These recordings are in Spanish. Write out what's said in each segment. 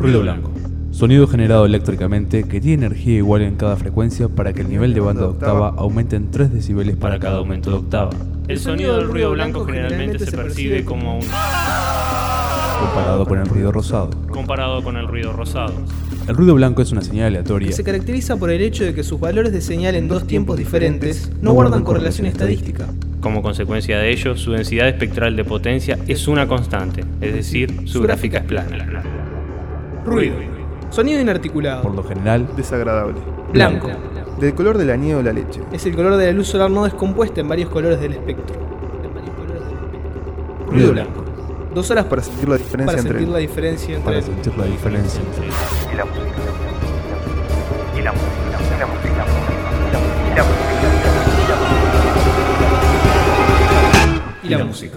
Ruido blanco. Sonido generado eléctricamente que tiene energía igual en cada frecuencia para que el nivel de banda de octava aumente en 3 decibeles para cada aumento de octava. El sonido del ruido blanco generalmente se percibe como un comparado con el ruido rosado. El ruido blanco es una señal aleatoria que se caracteriza por el hecho de que sus valores de señal en dos tiempos diferentes no guardan correlación estadística. Como consecuencia de ello, su densidad espectral de potencia es una constante, es decir, su gráfica es plana. Ruido. Sonido inarticulado. por lo general Desagradable. Blanco. Del color de la nieve o la leche. Es el color de la luz solar no descompuesta en varios colores del espectro. ruido blanco. 2 horas Para sentir la diferencia para entre sentir la diferencia entre Para sentir la diferencia entre Y la música. Y la música. Y la música. Y la música. y la música.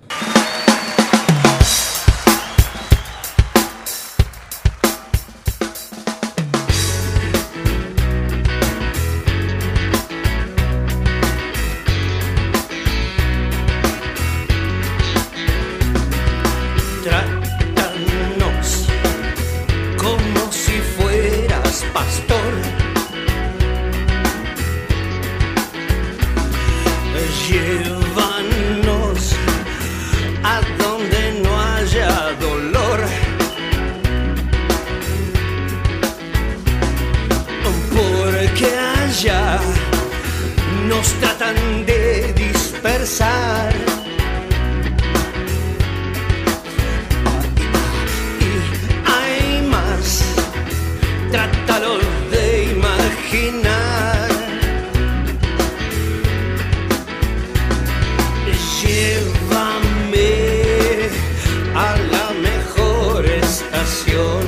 Trátanos como si fueras pastor. Llévanos a donde no haya dolor. Porque allá nos tratan de dispersar. Trátalo de imaginar. Llévame a la mejor estación.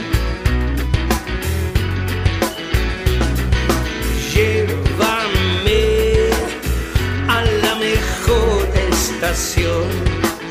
Llévame a la mejor estación.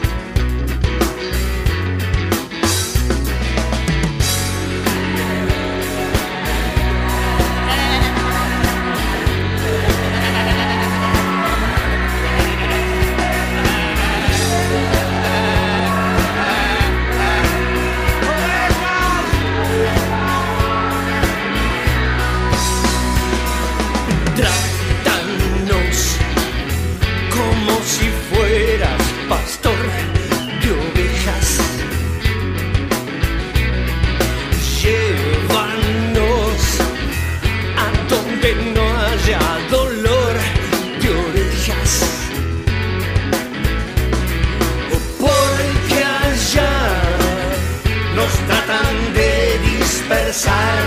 Trátanos como si fueras pastor de ovejas. Llévanos a donde no haya dolor de orejas. Porque allá nos tratan de dispersar.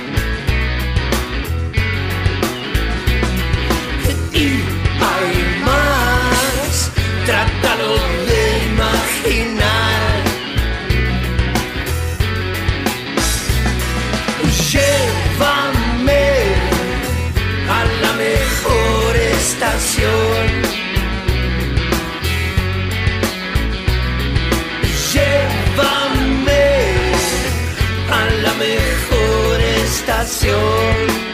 Y hay más, trátalo de imaginar. Llévame a la mejor estación. Llévame a la mejor estación.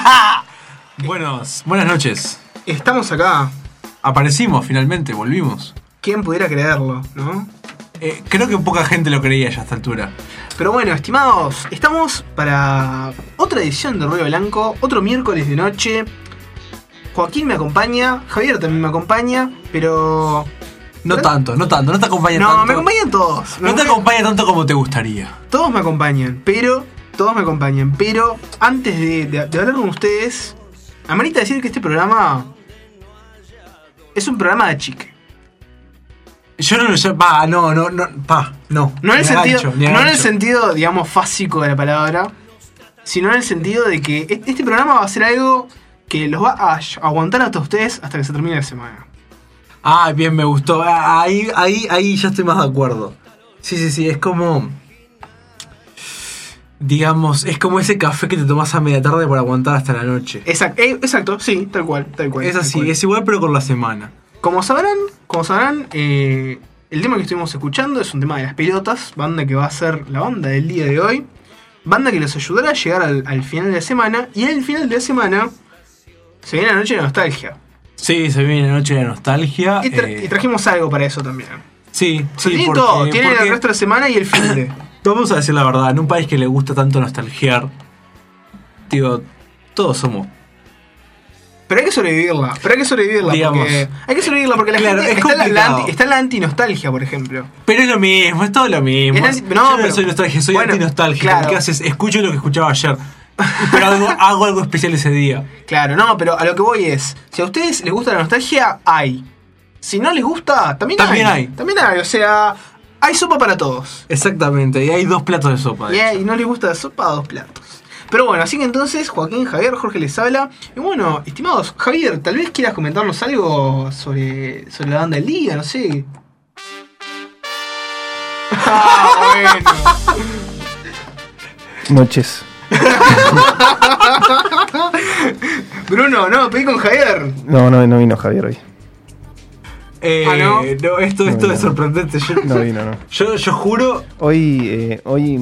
Buenas noches. Estamos acá. Aparecimos finalmente, volvimos. ¿Quién pudiera creerlo, no? Creo que poca gente lo creía ya a esta altura. Pero bueno, estimados, estamos para otra edición de Ruido Blanco, otro miércoles de noche. Joaquín me acompaña, Javier también me acompaña, pero... No te acompaña tanto. No, me acompañan todos. No te acompaña tanto como te gustaría. Todos me acompañan, pero antes de hablar con ustedes, amerita decir que este programa es un programa de chique. Yo no lo llamo. No. No en el sentido, digamos, fásico de la palabra, sino en el sentido de que este programa va a ser algo que los va a aguantar hasta ustedes hasta que se termine la semana. Ah, bien, me gustó. Ahí ya estoy más de acuerdo. Sí, es como... Digamos, es como ese café que te tomás a media tarde para aguantar hasta la noche. Exacto, sí, tal cual. Es así, es igual pero con la semana. Como sabrán, el tema que estuvimos escuchando es un tema de Las Pelotas, banda que va a ser la banda del día de hoy. Banda que los ayudará a llegar al final de la semana. Y en el final de la semana se viene la noche de nostalgia. Sí, se viene la noche de nostalgia. Y trajimos algo para eso también. Sí, tienen todo, tienen el resto de la semana y el fin de... Vamos a decir la verdad, en un país que le gusta tanto nostalgiar, digo, todos somos. Pero hay que sobrevivirla, Digamos, porque la gente está en la anti-nostalgia, por ejemplo. Pero es lo mismo, es todo lo mismo. Yo no soy nostalgia, soy anti-nostalgia. Claro. Lo que haces, escucho lo que escuchaba ayer, pero hago algo especial ese día. Claro, no, pero a lo que voy es, si a ustedes les gusta la nostalgia, hay. Si no les gusta, también hay. También hay, o sea, hay sopa para todos. Exactamente, y hay 2 platos de sopa. Y no les gusta la sopa, 2 platos. Pero bueno, así que entonces, Joaquín, Javier, Jorge les habla. Y bueno, estimados, Javier, tal vez quieras comentarnos algo sobre la banda del día, no sé. Bueno. Noches. Bruno, no, pedí con Javier. No vino Javier hoy. ¿no? No, esto es sorprendente. No vino. Yo juro. Hoy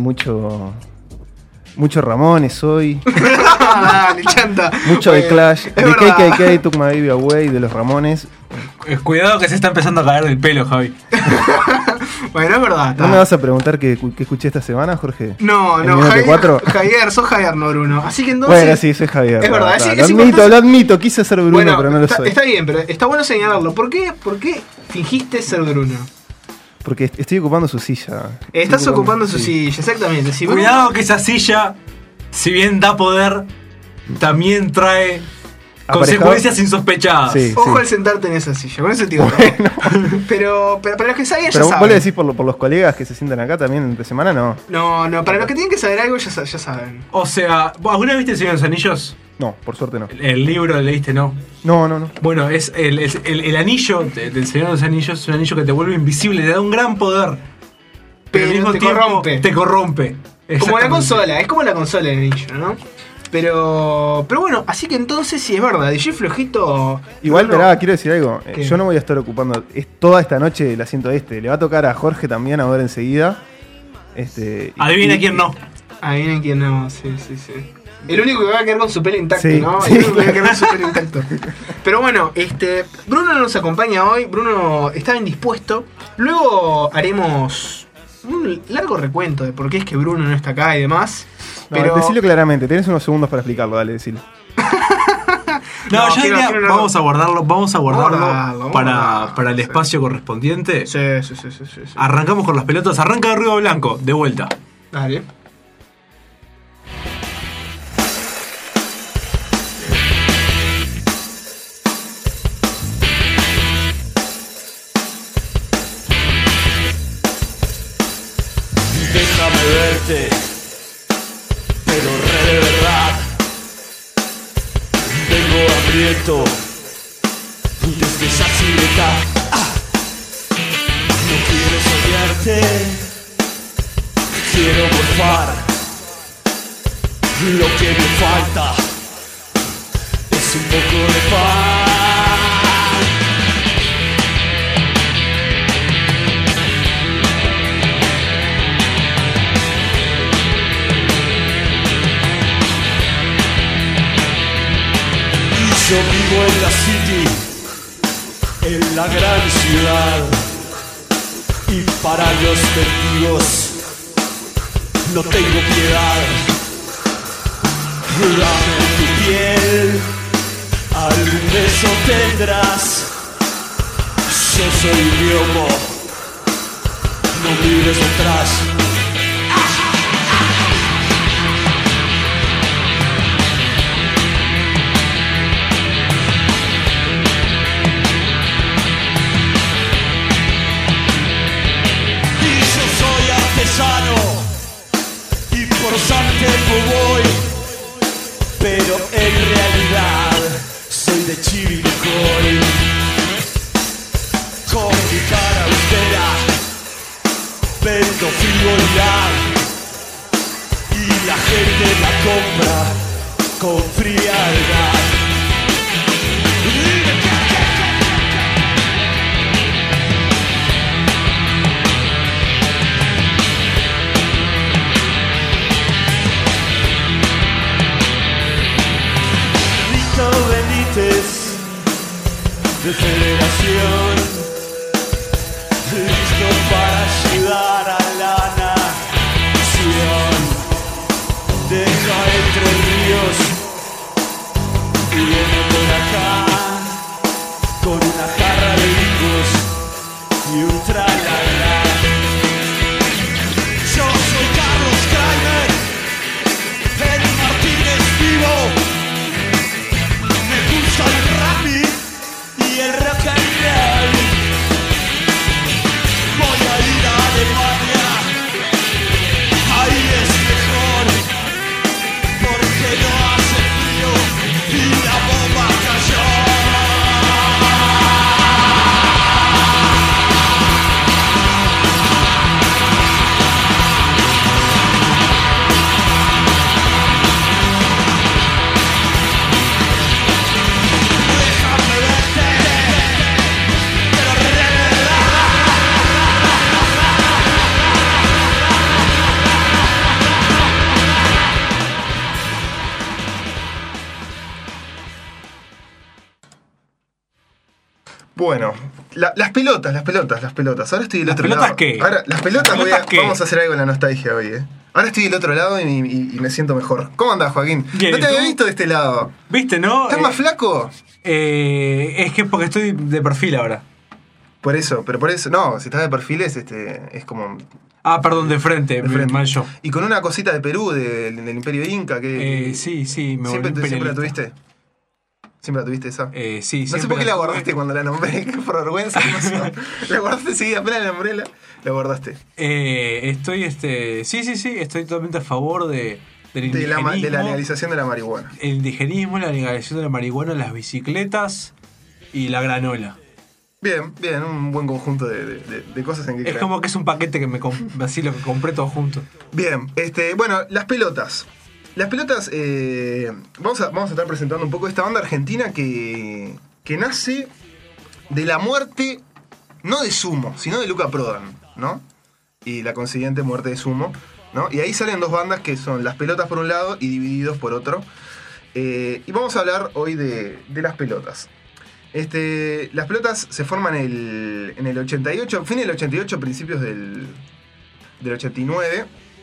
mucho Ramones hoy. Dale, chanta. Mucho de Clash. Es De verdad. KKK, Took My Baby Away, de los Ramones. Cuidado que se está empezando a caer del pelo, Javi. Bueno, es verdad. ¿No me vas a preguntar qué escuché esta semana, Jorge? No, Javier, sos Javier, no Bruno. Así que entonces... Bueno, sí, soy Javier. Es verdad, Lo admito, quise ser Bruno, bueno, pero no lo soy. Está bien, pero está bueno señalarlo. ¿Por qué fingiste ser Bruno? Porque estoy ocupando su silla. Estás ocupando su silla, exactamente. Si Cuidado que esa silla, si bien da poder, también trae consecuencias insospechadas. Sí, Ojo al sentarte en esa silla, con ese tío. Bueno. Pero para los que saben, ya Pero saben. vos le decís por los colegas que se sientan acá también entre semana, no. No, para los que tienen que saber algo, ya saben. O sea, ¿alguna vez viste El Señor de los Anillos? No, por suerte no. El libro lo leíste, ¿no? No. Bueno, es el anillo del Señor de los Anillos, es un anillo que te vuelve invisible, te da un gran poder. Pero al mismo tiempo te corrompe. Como la consola, es como la consola del anillo, ¿no? Pero bueno, así que entonces sí es verdad, DJ Flojito... Igual, quiero decir algo. ¿Qué? Yo no voy a estar ocupando toda esta noche el asiento este. Le va a tocar a Jorge también ahora enseguida. Adivina quién no. Adivinen quién no, sí. El único que va a quedar con su pelo intacto, Sí, ¿no? sí. El único que va a quedar con su pelo intacto. Pero bueno, Bruno no nos acompaña hoy. Bruno estaba indispuesto. Luego haremos un largo recuento de por qué es que Bruno no está acá y demás. Pero... Decilo claramente, tenés unos segundos para explicarlo, dale, decilo. No, yo diría, quiero- vamos a guardarlo Vamos a guardarlo. para el espacio correspondiente. Sí. Arrancamos con las pelotas, arranca de Ruido Blanco, de vuelta. Dale. Déjame verte, pero re de verdad. Vengo hambriento desde esa silueta. No quiero soñarte, quiero morfar. Lo que me falta es un poco de paz. Yo vivo en la city, en la gran ciudad, y para los testigos no tengo piedad. Dame tu piel, algún beso tendrás. Yo soy Biomo, no mires atrás. Y yo soy artesano y por Santiago voy, pero en realidad soy de Chivilcoy. Con mi cara austera vendo frivolidad y la gente la compra con frialdad. Rito Benítez de Federación, listo para ayudar a la nación. Deja Entre Ríos y viene por acá con una jarra de higos y un tralala. Yo soy Carlos Kramer, el Martínez vivo. Me gusta el rap y el rock and roll. Voy a ir a Alemania, ahí es mejor, porque no hace frío y la bomba cayó. Déjame verte, pero Bueno, las pelotas. Ahora estoy del otro pelotas lado. qué? Ahora, las pelotas, ¿Las pelotas qué? vamos a hacer algo en la nostalgia hoy, Ahora estoy del otro lado y me siento mejor. ¿Cómo andás, Joaquín? Bien, no te ¿y había tú? visto de este lado. ¿Viste, no? ¿Estás más flaco? Es que porque estoy de perfil ahora. Por eso, no, si estás de perfil es como Ah, perdón, de frente, de frente. mal yo. Y con una cosita de Perú, del Imperio Inca, que Sí, me siempre volví la imperialista. tuviste. ¿Siempre la tuviste esa? Sí, No sé siempre por qué la tuve. guardaste cuando la nombré, que por vergüenza. ¿Qué pasó? La guardaste, sí, apenas la nombré, la guardaste. Estoy, estoy totalmente a favor del De indigenismo. la legalización de la marihuana. El indigenismo, la legalización de la marihuana, las bicicletas y la granola. Bien, un buen conjunto de cosas en que Es creer. como que es un paquete que así lo que compré todo junto. Bien, bueno, las pelotas. Las pelotas, vamos a estar presentando un poco esta banda argentina que nace de la muerte, no de Sumo, sino de Luca Prodan, ¿no? Y la consiguiente muerte de Sumo, ¿no? Y ahí salen dos bandas que son Las Pelotas por un lado y Divididos por otro. Y vamos a hablar hoy de Las Pelotas. Las Pelotas se forman en el 88, fin del 88, principios del 89.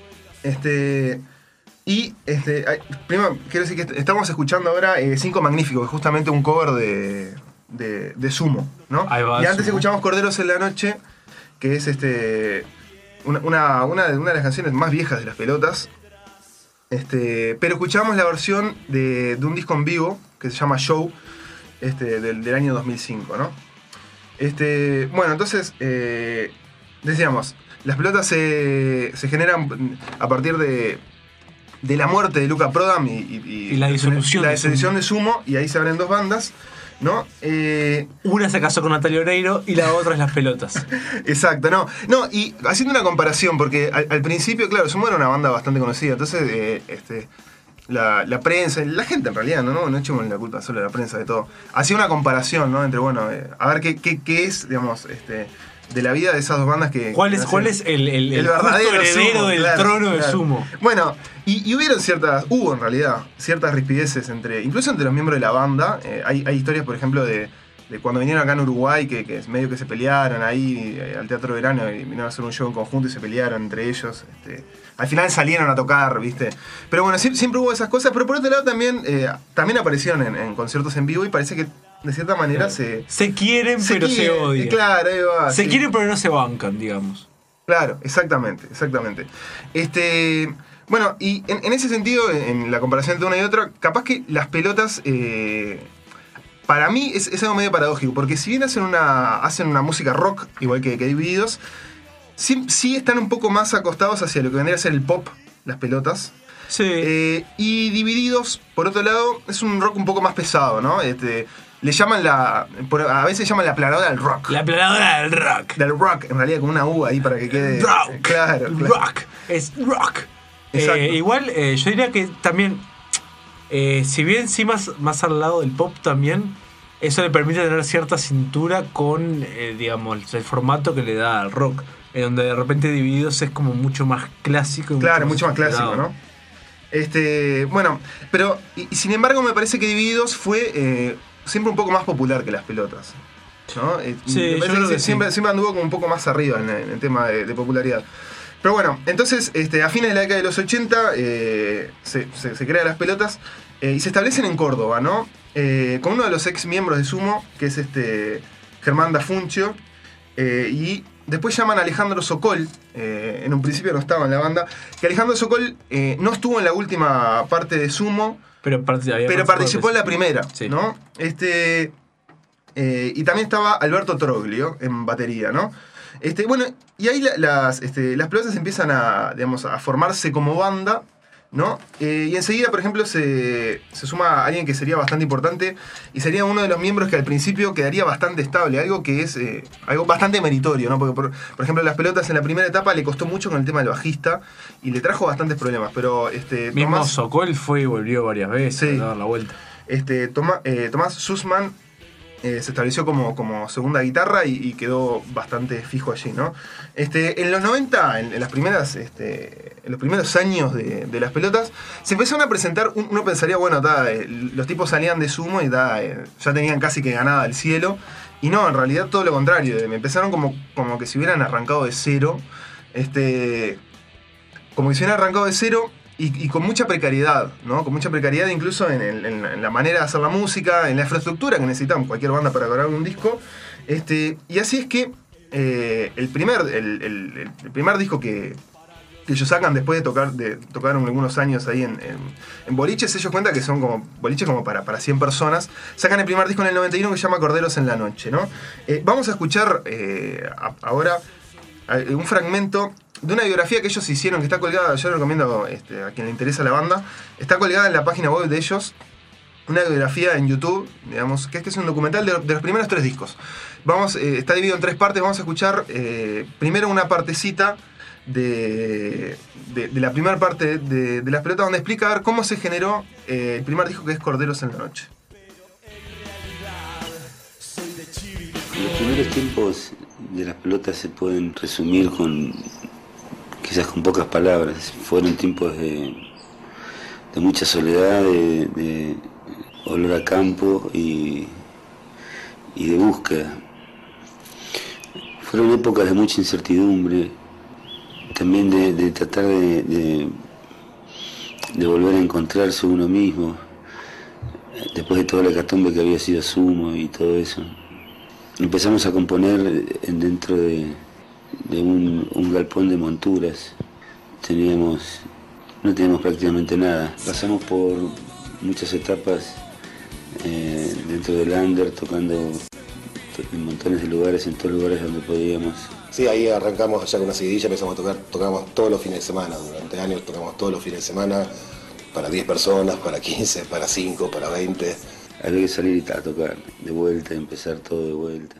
Primero quiero decir que estamos escuchando ahora Cinco Magníficos, que es justamente un cover de Sumo, ¿no? Ahí va, y antes Sumo. escuchamos Corderos en la Noche, que es una de las canciones más viejas de Las Pelotas. Pero escuchamos la versión de un disco en vivo que se llama Show, del año 2005, ¿no? Bueno, entonces, decíamos, Las Pelotas se generan a partir de la muerte de Luca Prodan y la disolución la de disolución de Sumo, y ahí se abren dos bandas, ¿no? Una se casó con Natalia Oreiro y la otra es Las Pelotas. Exacto, no, y haciendo una comparación, porque al principio, claro, Sumo era una banda bastante conocida, entonces la prensa, la gente en realidad, no echemos la culpa solo a la prensa de todo, hacía una comparación, ¿no? Entre, bueno, a ver qué es, digamos, de la vida de esas dos bandas que... ¿Cuál es el verdadero justo heredero Sumo, del claro, trono de claro. Sumo? Bueno, Y hubo en realidad ciertas rispideces incluso entre los miembros de la banda. Hay historias, por ejemplo, de cuando vinieron acá en Uruguay, que medio que se pelearon ahí al Teatro Verano y vinieron a hacer un show en conjunto y se pelearon entre ellos. Al final salieron a tocar, ¿viste? Pero bueno, siempre hubo esas cosas, pero por otro lado también aparecieron en conciertos en vivo y parece que de cierta manera se quieren, pero se odian. Claro, ahí va. Se quieren, pero no se bancan, digamos. Claro, exactamente. Bueno, y en ese sentido, en la comparación entre una y otra, capaz que las pelotas, para mí es algo medio paradójico, porque si bien hacen una música rock, igual que Divididos, sí están un poco más acostados hacia lo que vendría a ser el pop, las pelotas. Sí. Y Divididos, por otro lado, es un rock un poco más pesado, ¿no? Le llaman a veces llaman la aplanadora del rock. La aplanadora del rock. Del rock, en realidad con una U ahí para que quede... Rock. Claro. Rock. Es rock. Igual, yo diría que también, si bien sí más al lado del pop también, eso le permite tener cierta cintura con, digamos, el formato que le da al rock, en donde de repente Divididos es como mucho más clásico. Claro, mucho más clásico, ¿no? Bueno, pero y sin embargo me parece que Divididos fue siempre un poco más popular que las pelotas, ¿no? Sí, yo creo que siempre anduvo como un poco más arriba en el tema de popularidad. Pero bueno, entonces a fines de la década de los 80 se crean las pelotas y se establecen en Córdoba, ¿no? Con uno de los ex miembros de Sumo, que es Germán Dafuncio, y después llaman a Alejandro Sokol, en un principio no estaba en la banda, que Alejandro Sokol no estuvo en la última parte de Sumo, pero participó en la primera, sí. ¿No? Y también estaba Alberto Troglio en batería, ¿no? Bueno, y ahí las pelotas empiezan a formarse como banda, ¿no? Y enseguida, por ejemplo, se suma alguien que sería bastante importante y sería uno de los miembros que al principio quedaría bastante estable, algo que es algo bastante meritorio, ¿no? Porque, por ejemplo, las pelotas en la primera etapa le costó mucho con el tema del bajista y le trajo bastantes problemas, pero mismo Sokol fue y volvió varias veces, sí, a dar la vuelta. Tomás Sussman se estableció como segunda guitarra y quedó bastante fijo allí, ¿no? En los 90, en los primeros años de las pelotas, se empezaron a presentar, uno pensaría, bueno, los tipos salían de Sumo y ya tenían casi que ganada el cielo, y no, en realidad todo lo contrario, empezaron como que si hubieran arrancado de cero, como que si hubieran arrancado de cero, y con mucha precariedad, ¿no? Con mucha precariedad incluso en la manera de hacer la música, en la infraestructura que necesitamos cualquier banda para grabar un disco. Y así es que el primer disco que ellos sacan después de tocar algunos años ahí en boliches, ellos cuentan que son como boliches como para 100 personas. Sacan el primer disco en el 91 que se llama Corderos en la Noche, ¿no? Vamos a escuchar ahora un fragmento de una biografía que ellos hicieron, que está colgada, yo lo recomiendo a quien le interesa la banda, está colgada en la página web de ellos, una biografía en YouTube, digamos, que es un documental de los primeros 3 discos. Está dividido en 3 partes, vamos a escuchar primero una partecita de la primera parte de las pelotas, donde explica a ver cómo se generó el primer disco, que es Corderos en la Noche. Los primeros tiempos de las pelotas se pueden resumir quizás con pocas palabras. Fueron tiempos de mucha soledad, de olor a campo y de búsqueda. Fueron épocas de mucha incertidumbre, también de tratar de volver a encontrarse uno mismo, después de toda la hecatombe que había sido Sumo y todo eso. Empezamos a componer dentro de un galpón de monturas. No teníamos prácticamente nada. Pasamos por muchas etapas dentro del under, tocando en montones de lugares, en todos los lugares donde podíamos. Sí, ahí arrancamos allá con una seguidilla, empezamos a tocar, tocamos todos los fines de semana. Durante años tocamos todos los fines de semana, para 10 personas, para 15, para 5, para 20. Había que salir a tocar de vuelta, empezar todo de vuelta.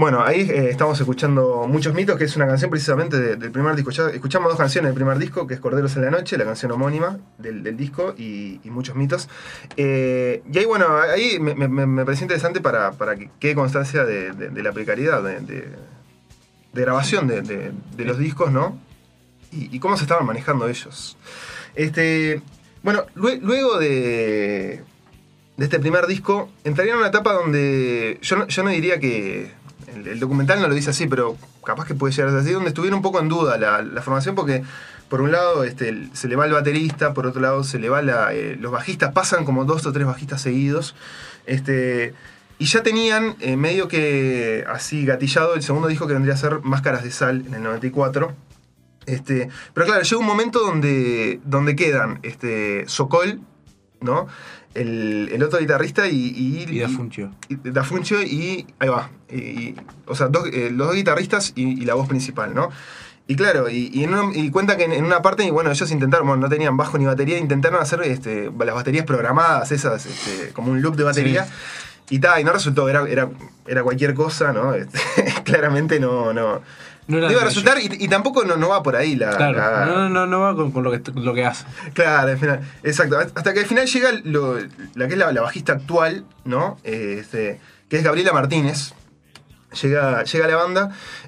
Bueno, ahí estamos escuchando Muchos Mitos, que es una canción precisamente del primer disco. Ya escuchamos 2 canciones del primer disco, que es Corderos en la Noche, la canción homónima del disco, y Muchos Mitos. Y ahí, bueno, ahí me pareció interesante para que quede constancia de la precariedad de grabación de los discos, ¿no? Y cómo se estaban manejando ellos. Bueno, luego de este primer disco, entraría en una etapa donde yo no diría que... El documental no lo dice así, pero capaz que puede llegar a ser así, donde estuvieron un poco en duda la formación, porque por un lado se le va el baterista, por otro lado se le va los bajistas, pasan como 2 o 3 bajistas seguidos, y ya tenían medio que así gatillado el segundo disco, que vendría a ser Máscaras de Sal, en el 94. Pero claro, llega un momento donde quedan Sokol, ¿no? El otro guitarrista y Dafuncio y ahí va. O sea, los 2 guitarristas y la voz principal, ¿no? Y claro, y cuenta que en una parte, bueno, ellos intentaron, bueno, no tenían bajo ni batería, intentaron hacer las baterías programadas, esas, como un loop de batería. Sí. Y no resultó, era cualquier cosa, ¿no? Claramente no iba a resultar, y tampoco no va por ahí claro, no va con lo que hace. Claro, al final, exacto. Hasta que al final llega la que es la bajista actual, ¿no? Que es Gabriela Martínez. Llega a la banda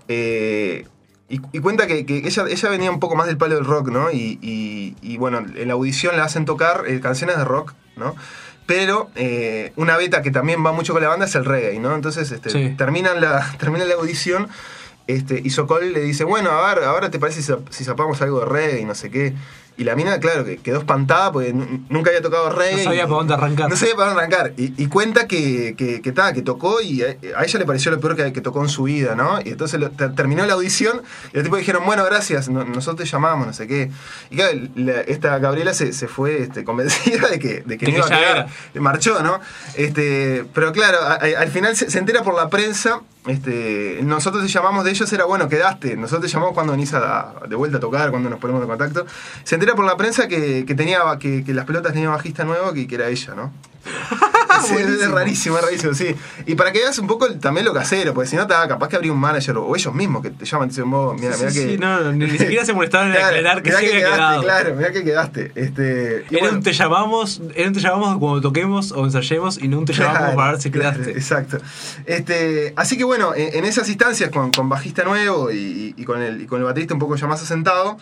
y cuenta que ella venía un poco más del palo del rock, ¿no? Y bueno, en la audición la hacen tocar canciones de rock, ¿no? Pero una beta que también va mucho con la banda es el reggae, ¿no? Entonces sí. termina la audición. Y Sokol le dice, bueno, a ver, ahora te parece si zapamos algo de reggae y no sé qué. Y la mina, claro, que quedó espantada porque nunca había tocado reggae. No sabía para dónde arrancar. No sabía para dónde arrancar. Y cuenta que tocó, y a ella le pareció lo peor que tocó en su vida, ¿no? Y entonces terminó la audición y los tipos dijeron, bueno, gracias, nosotros te llamamos, no sé qué. Y claro, esta Gabriela se fue convencida de que no iba a quedar. Marchó, ¿no? Pero claro, al final se entera por la prensa. Nosotros te llamamos de ellos, era bueno, quedaste. Nosotros te llamamos cuando venís de vuelta a tocar, cuando nos ponemos en contacto. Se entera por la prensa que las pelotas tenían bajista nuevo, que era ella, ¿no? Sí, es rarísimo, sí. Y para que veas un poco también lo casero, porque si no, capaz que habría un manager o ellos mismos que te llaman y te dicen, mirá que... Sí, no, ni siquiera se molestaron en aclarar que sí había quedado. Claro, mirá que quedaste. Era un te llamamos cuando toquemos o ensayemos, y no un te llamamos para ver si quedaste. Claro, exacto. Así que bueno, en esas instancias con bajista nuevo y con el baterista un poco ya más asentado,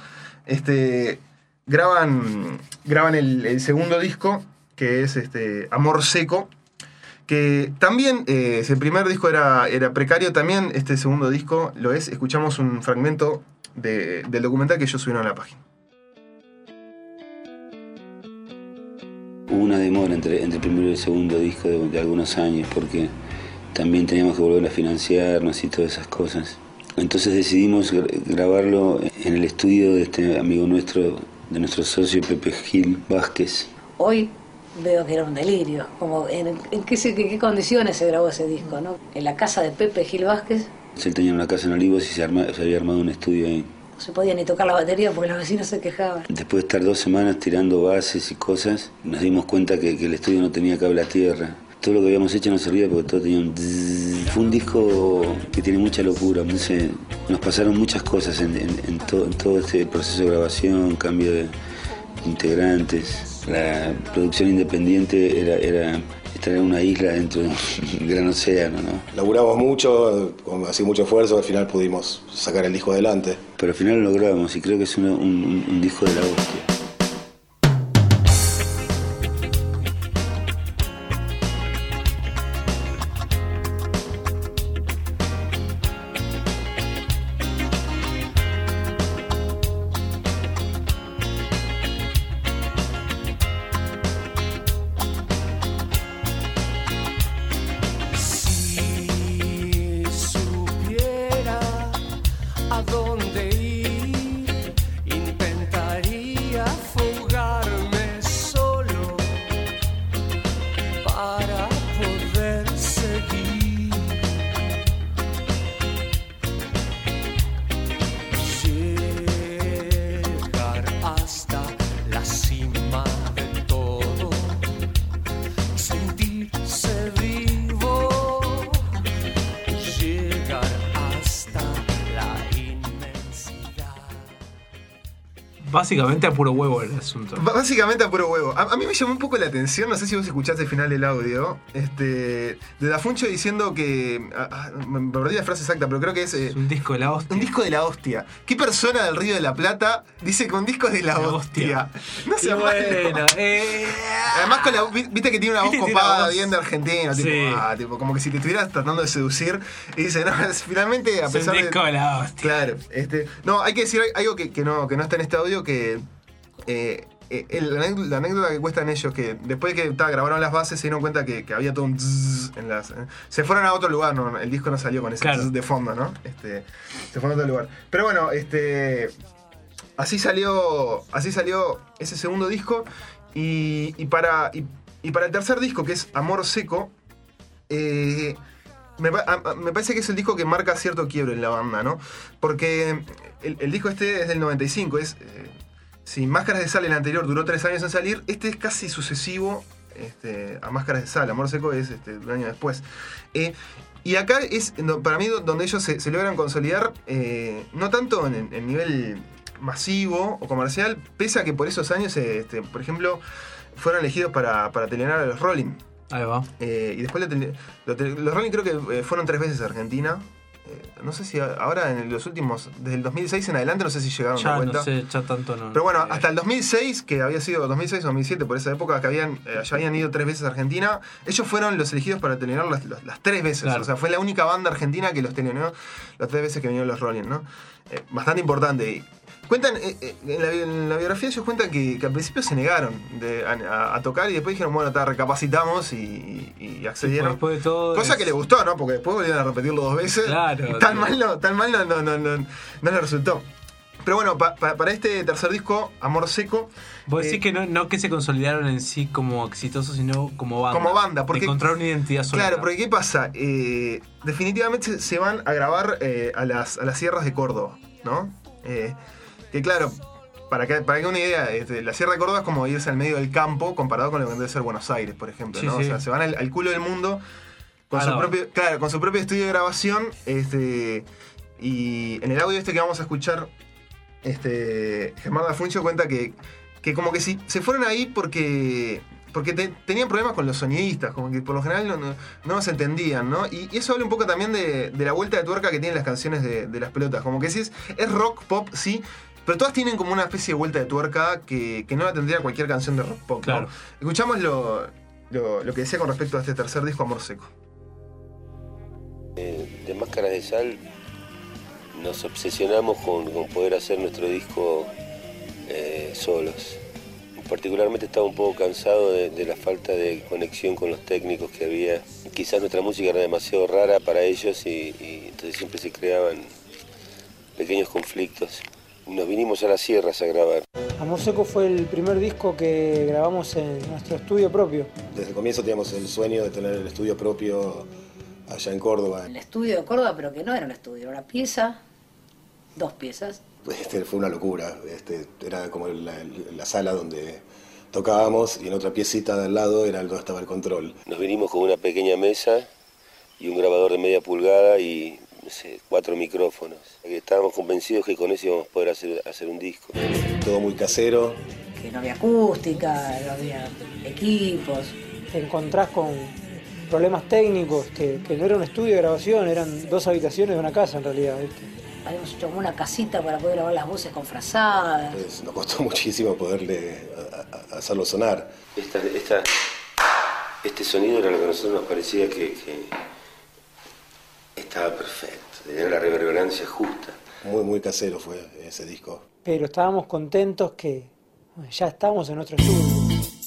graban el segundo disco, que es Amor Seco, que también, si el primer disco era precario, también este segundo disco lo es. Escuchamos un fragmento del documental que ellos subieron a la página. Hubo una demora entre el primero y el segundo disco de algunos años, porque también teníamos que volver a financiarnos y todas esas cosas. Entonces decidimos grabarlo en el estudio de este amigo nuestro, de nuestro socio Pepe Gil Vázquez. Hoy veo que era un delirio, como en qué condiciones se grabó ese disco, ¿no? En la casa de Pepe Gil Vázquez. Él tenía una casa en Olivos y se había armado un estudio ahí. No se podía ni tocar la batería porque los vecinos se quejaban. Después de estar 2 semanas tirando bases y cosas, nos dimos cuenta que el estudio no tenía cable a tierra. Todo lo que habíamos hecho no servía porque todo tenía un... Fue un disco que tiene mucha locura. Entonces, nos pasaron muchas cosas en todo este proceso de grabación, cambio de integrantes. La producción independiente era estar en una isla dentro de un gran océano, ¿no? Laburamos mucho, con así mucho esfuerzo, al final pudimos sacar el disco adelante. Pero al final lo logramos y creo que es un disco de la hostia. Sentirse vivo, llegar Básicamente a puro huevo el asunto. Básicamente a puro huevo. A mí me llamó un poco la atención, no sé si vos escuchaste el final del audio, de Da Funcho diciendo que... me perdí la frase exacta, pero creo que es... un disco de la hostia. Un disco de la hostia. ¿Qué persona del Río de la Plata dice que un disco de la hostia? No sé, bueno, además con la... Viste que tiene una voz copada bien de argentino, sí. tipo, como que si te estuvieras tratando de seducir, y dice, no, finalmente a pesar de... un disco de la hostia. Claro, no, hay que decir algo que no está en este audio, que la anécdota que cuentan ellos, que después de que grabaron las bases se dieron cuenta que había todo un zzz en las... se fueron a otro lugar, no, el disco no salió con ese zzz de fondo, ¿no? Se fueron a otro lugar. Pero bueno, así salió ese segundo disco, y para el tercer disco, que es Amor Seco, me parece que es el disco que marca cierto quiebre en la banda, ¿no? Porque el disco es del 95, si Máscaras de Sal, el anterior, duró 3 años en salir, este es casi sucesivo a Máscaras de Sal. Amor Seco es un año después. Y acá es, para mí, donde ellos se logran consolidar, no tanto en nivel masivo o comercial, pese a que por esos años, por ejemplo, fueron elegidos para Telenar a los Rolling. Ahí va. Y después los Rolling creo que fueron 3 veces a Argentina. No sé si ahora en los últimos, desde el 2006 en adelante, no sé si llegaron de vuelta. No sé, ya tanto no. Pero bueno, hasta el 2006, que había sido 2006 o 2007, por esa época, que ya habían ido 3 veces a Argentina, ellos fueron los elegidos para telenar las 3 veces. Claro. O sea, fue la única banda argentina que los telenó las 3 veces que vinieron los Rolling, ¿no? Bastante importante. Cuentan, en la biografía ellos cuentan que al principio se negaron a tocar, y después dijeron, bueno, recapacitamos y accedieron. Después de todo cosa que le gustó, ¿no? Porque después volvieron a repetirlo 2 veces. Claro. Y tan mal no le resultó. Pero bueno, para este tercer disco, Amor Seco... Vos decís que no que se consolidaron en sí como exitosos, sino como banda. Como banda, porque... encontrar una identidad sola. Claro, porque ¿qué pasa? Definitivamente se van a grabar a las sierras de Córdoba, ¿no? Que claro, para que una idea, la Sierra de Córdoba es como irse al medio del campo comparado con lo que debe ser Buenos Aires, por ejemplo, ¿no? Sí. O sea, se van al culo del mundo con su propio estudio de grabación, y en el audio que vamos a escuchar, Germán Da Funcho cuenta que como que se fueron ahí porque tenían problemas con los sonidistas, como que por lo general no se entendían, ¿no? Y eso habla un poco también de la vuelta de tuerca que tienen las canciones de Las Pelotas. Como que sí, es rock, pop, sí, pero todas tienen como una especie de vuelta de tuerca que no la tendría cualquier canción de rock pop, claro. ¿No? Escuchamos lo que decía con respecto a este tercer disco, Amor Seco. De Máscaras de Sal nos obsesionamos con poder hacer nuestro disco solos. Particularmente estaba un poco cansado de la falta de conexión con los técnicos que había. Quizás nuestra música era demasiado rara para ellos, y entonces siempre se creaban pequeños conflictos. Nos vinimos a las sierras a grabar. Amor Seco fue el primer disco que grabamos en nuestro estudio propio. Desde el comienzo teníamos el sueño de tener el estudio propio allá en Córdoba. El estudio de Córdoba, pero que no era un estudio, era una pieza, 2 piezas. Fue una locura. Era como la sala donde tocábamos, y en otra piecita de al lado era donde estaba el control. Nos vinimos con una pequeña mesa y un grabador de media pulgada y 4 micrófonos. Estábamos convencidos que con eso íbamos a poder hacer un disco. Todo muy casero. Que no había acústica, no había equipos. Te encontrás con problemas técnicos, que no era un estudio de grabación, eran 2 habitaciones de una casa en realidad. Habíamos hecho como una casita para poder grabar las voces con frazadas. Nos costó muchísimo poderle hacerlo sonar. Este sonido era lo que a nosotros nos parecía que estaba perfecto, tenía la reverberancia justa. Muy, muy casero fue ese disco. Pero estábamos contentos que ya estábamos en nuestro estudio.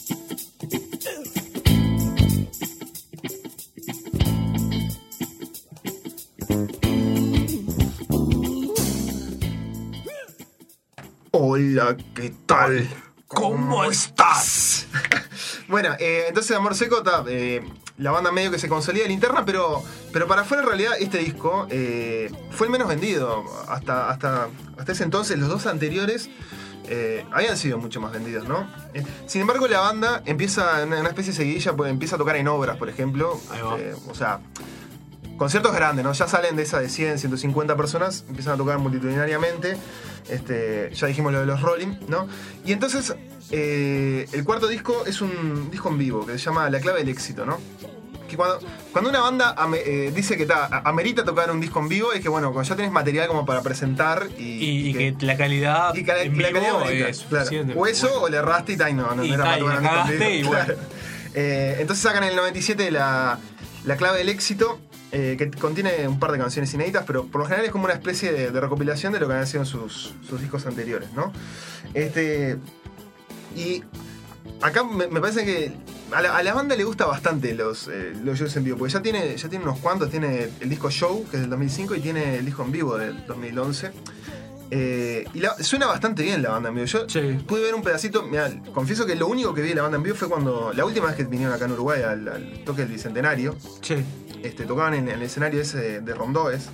Hola, ¿qué tal? ¿Cómo estás? Bueno, entonces Amor Seco, la banda medio que se consolida linterna, pero para afuera en realidad este disco fue el menos vendido. Hasta ese entonces, los 2 anteriores habían sido mucho más vendidos, ¿no? Sin embargo, la banda empieza en una especie de seguidilla, pues, empieza a tocar en obras, por ejemplo. O sea, conciertos grandes, ¿no? Ya salen de esa de 100, 150 personas, empiezan a tocar multitudinariamente. Ya dijimos lo de los Rolling, ¿no? Y entonces, el cuarto disco es un disco en vivo que se llama La Clave del Éxito, ¿no? Que cuando una banda dice que amerita tocar un disco en vivo, es que bueno, cuando ya tenés material como para presentar y que la calidad en vivo es claro. O eso, bueno. O le erraste y no era para tocar un disco en vivo. Claro. Entonces sacan en el 97 la Clave del Éxito, que contiene un par de canciones inéditas, pero por lo general es como una especie de recopilación de lo que han sido sus discos anteriores, ¿no? Y acá me parece que a la banda le gusta bastante los shows en vivo, porque ya tiene unos cuantos. Tiene el disco Show, que es del 2005, y tiene el disco en vivo del 2011. Y suena bastante bien la banda en vivo. Yo pude ver un pedacito. Mirá, confieso que lo único que vi de la banda en vivo fue cuando la última vez que vinieron acá en Uruguay al toque del Bicentenario. Tocaban en el escenario ese de Rondoes.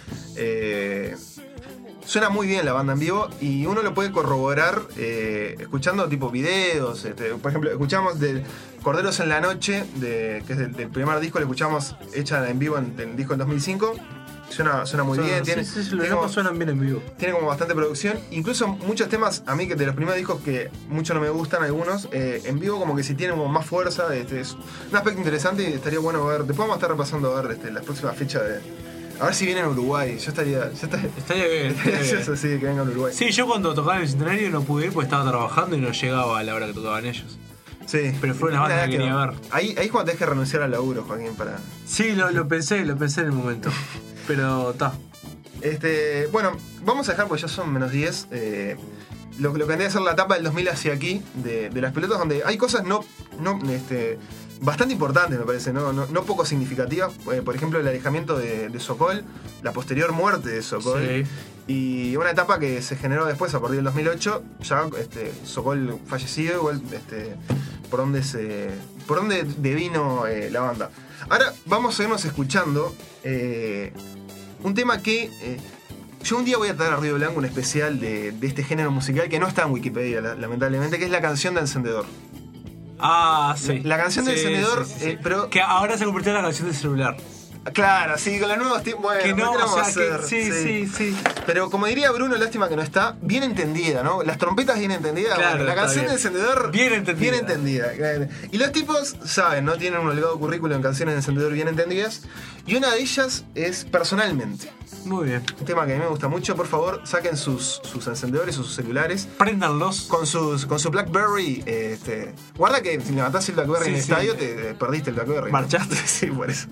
Suena muy bien la banda en vivo y uno lo puede corroborar escuchando tipo videos. Por ejemplo, escuchamos de Corderos en la Noche, que es del primer disco, lo escuchamos hecha en vivo en el disco del 2005. Suena muy bien. Los suenan bien en vivo. Tiene como bastante producción. Incluso muchos temas, a mí que de los primeros discos que mucho no me gustan, algunos, en vivo como que si tienen como más fuerza. Es un aspecto interesante y estaría bueno ver. Después vamos a estar repasando a ver las próximas fechas a ver si vienen a Uruguay. Yo estaría bien. Eso sí, que vengan a Uruguay. Sí, yo cuando tocaba en el Bicentenario no pude ir porque estaba trabajando y no llegaba a la hora que tocaban ellos. Sí. Pero fue una banda que quería ver. Ahí es cuando tenés que renunciar al laburo, Joaquín, para... Sí, lo pensé en el momento. Pero está. Bueno, vamos a dejar porque ya son menos 10. Lo que vendría a ser la etapa del 2000 hacia aquí, de las pelotas, donde hay cosas bastante importantes, me parece, no poco significativas. Por ejemplo, el alejamiento de Sokol, la posterior muerte de Sokol. Sí. Y una etapa que se generó después, a partir del 2008, ya Sokol fallecido, igual por donde devino la banda. Ahora vamos a irnos escuchando un tema que yo un día voy a traer a Río Blanco un especial de este género musical que no está en Wikipedia, lamentablemente, que es la canción de Encendedor. Ah, sí. La canción de Encendedor, sí. Pero que ahora se convirtió en la canción del celular. Claro, sí, con la nueva... Bueno, que no, vamos o sea, a hacer? Sí. Pero como diría Bruno, lástima que no está, bien entendida, ¿no? Las trompetas bien entendidas. Claro, la canción de Encendedor... Bien entendida. Y los tipos saben, ¿no? Tienen un holgado currículo en canciones de Encendedor bien entendidas. Y una de ellas es Personalmente. Muy bien. Un tema que a mí me gusta mucho. Por favor, saquen sus encendedores o sus celulares. Préndanlos. Con su BlackBerry. Guarda que si levantás el BlackBerry en el estadio, te perdiste el BlackBerry. Marchaste. Sí, por eso.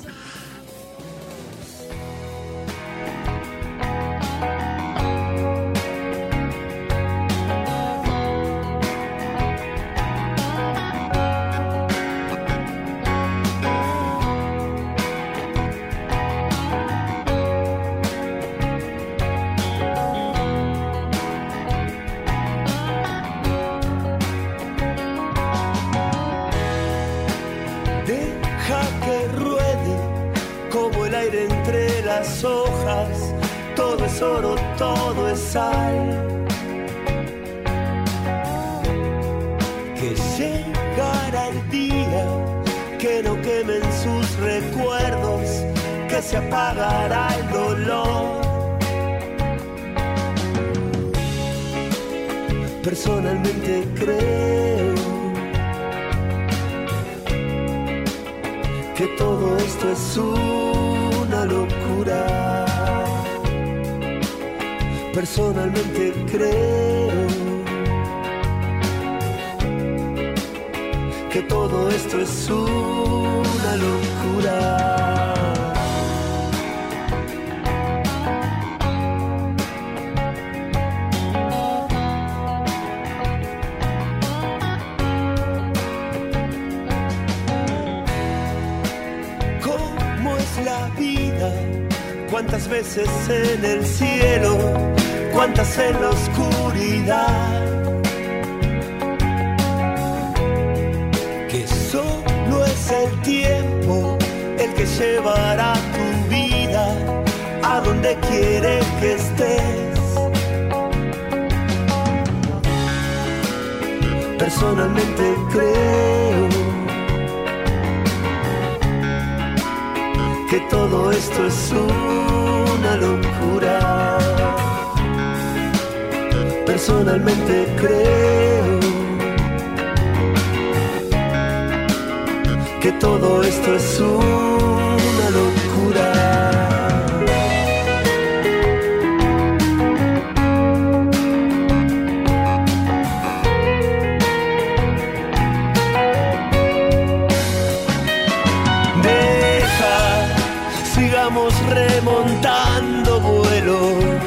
Hojas, todo es oro, todo es sal. Que llegara el día que no quemen sus recuerdos, que se apagará el dolor. Personalmente creo que todo esto es una locura. Personalmente creo que todo esto es una locura. ¿Cómo es la vida? Cuántas veces en el cielo, cuántas en la oscuridad. Que solo es el tiempo el que llevará tu vida a donde quiere que estés. Personalmente creo que que todo esto es una locura. Personalmente creo que todo esto es una locura. Sigamos remontando vuelo.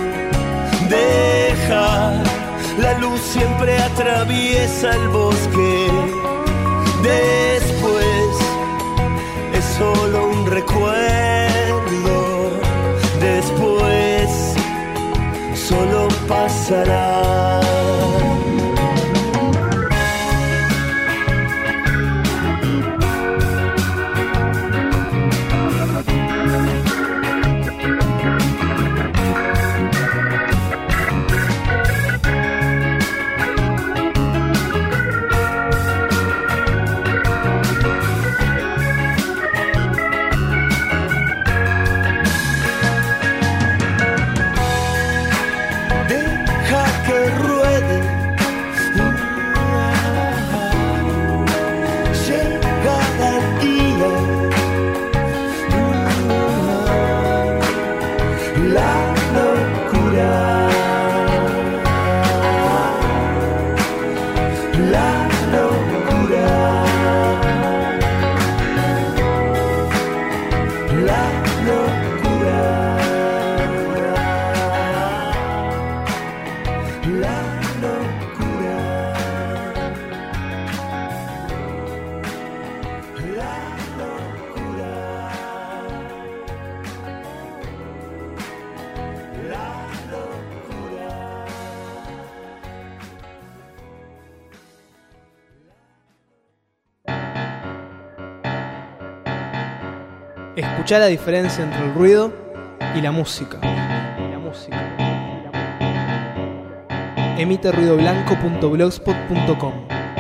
Deja, la luz siempre atraviesa el bosque. Después es solo un recuerdo. Después solo pasará. Escuchá la diferencia entre el ruido y la música. Emite ruidoblanco.blogspot.com.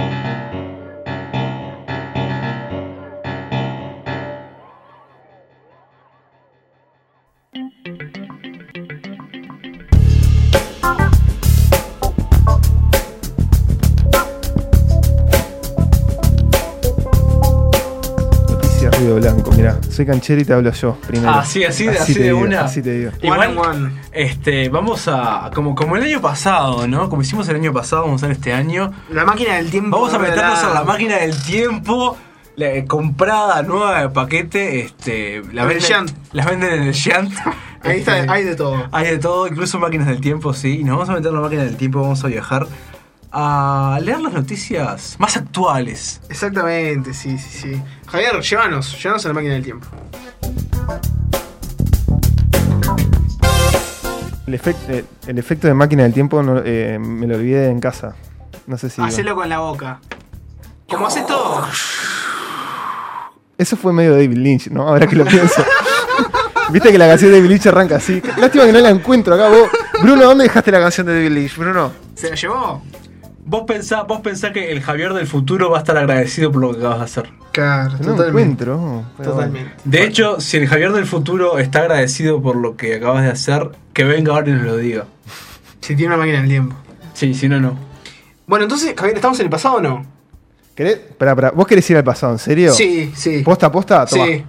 Ruido Blanco, mirá, soy canchero y te hablo yo primero. Así de digo, una. Así te digo. Igual, vamos a. Como el año pasado, ¿no? Como hicimos el año pasado, vamos a hacer este año. La máquina del tiempo. Vamos a meternos en la máquina del tiempo. Comprada, nueva de paquete. La venden en el Shant. Ahí está, hay de todo. Hay de todo, incluso máquinas del tiempo, sí. Y nos vamos a meter en la máquina del tiempo, vamos a viajar a leer las noticias más actuales. Exactamente, sí. Javier, llévanos a la máquina del tiempo. El efecto de máquina del tiempo me lo olvidé en casa. No sé si... Hacelo con la boca. Como haces todo. Eso fue medio David Lynch, ¿no? Ahora que lo pienso. Viste que la canción de David Lynch arranca así. Lástima que no la encuentro acá. Bruno, ¿dónde dejaste la canción de David Lynch, Bruno? ¿Se la llevó? Vos pensá que el Javier del futuro va a estar agradecido por lo que acabas de hacer. Claro, no lo encuentro. Totalmente. De hecho, si el Javier del futuro está agradecido por lo que acabas de hacer, que venga ahora y nos lo diga. Si tiene una máquina del tiempo. Sí, si no, no. Bueno, entonces, Javier, ¿estamos en el pasado o no? Pará, ¿vos querés ir al pasado, en serio? Sí. ¿Posta? Toma. Sí.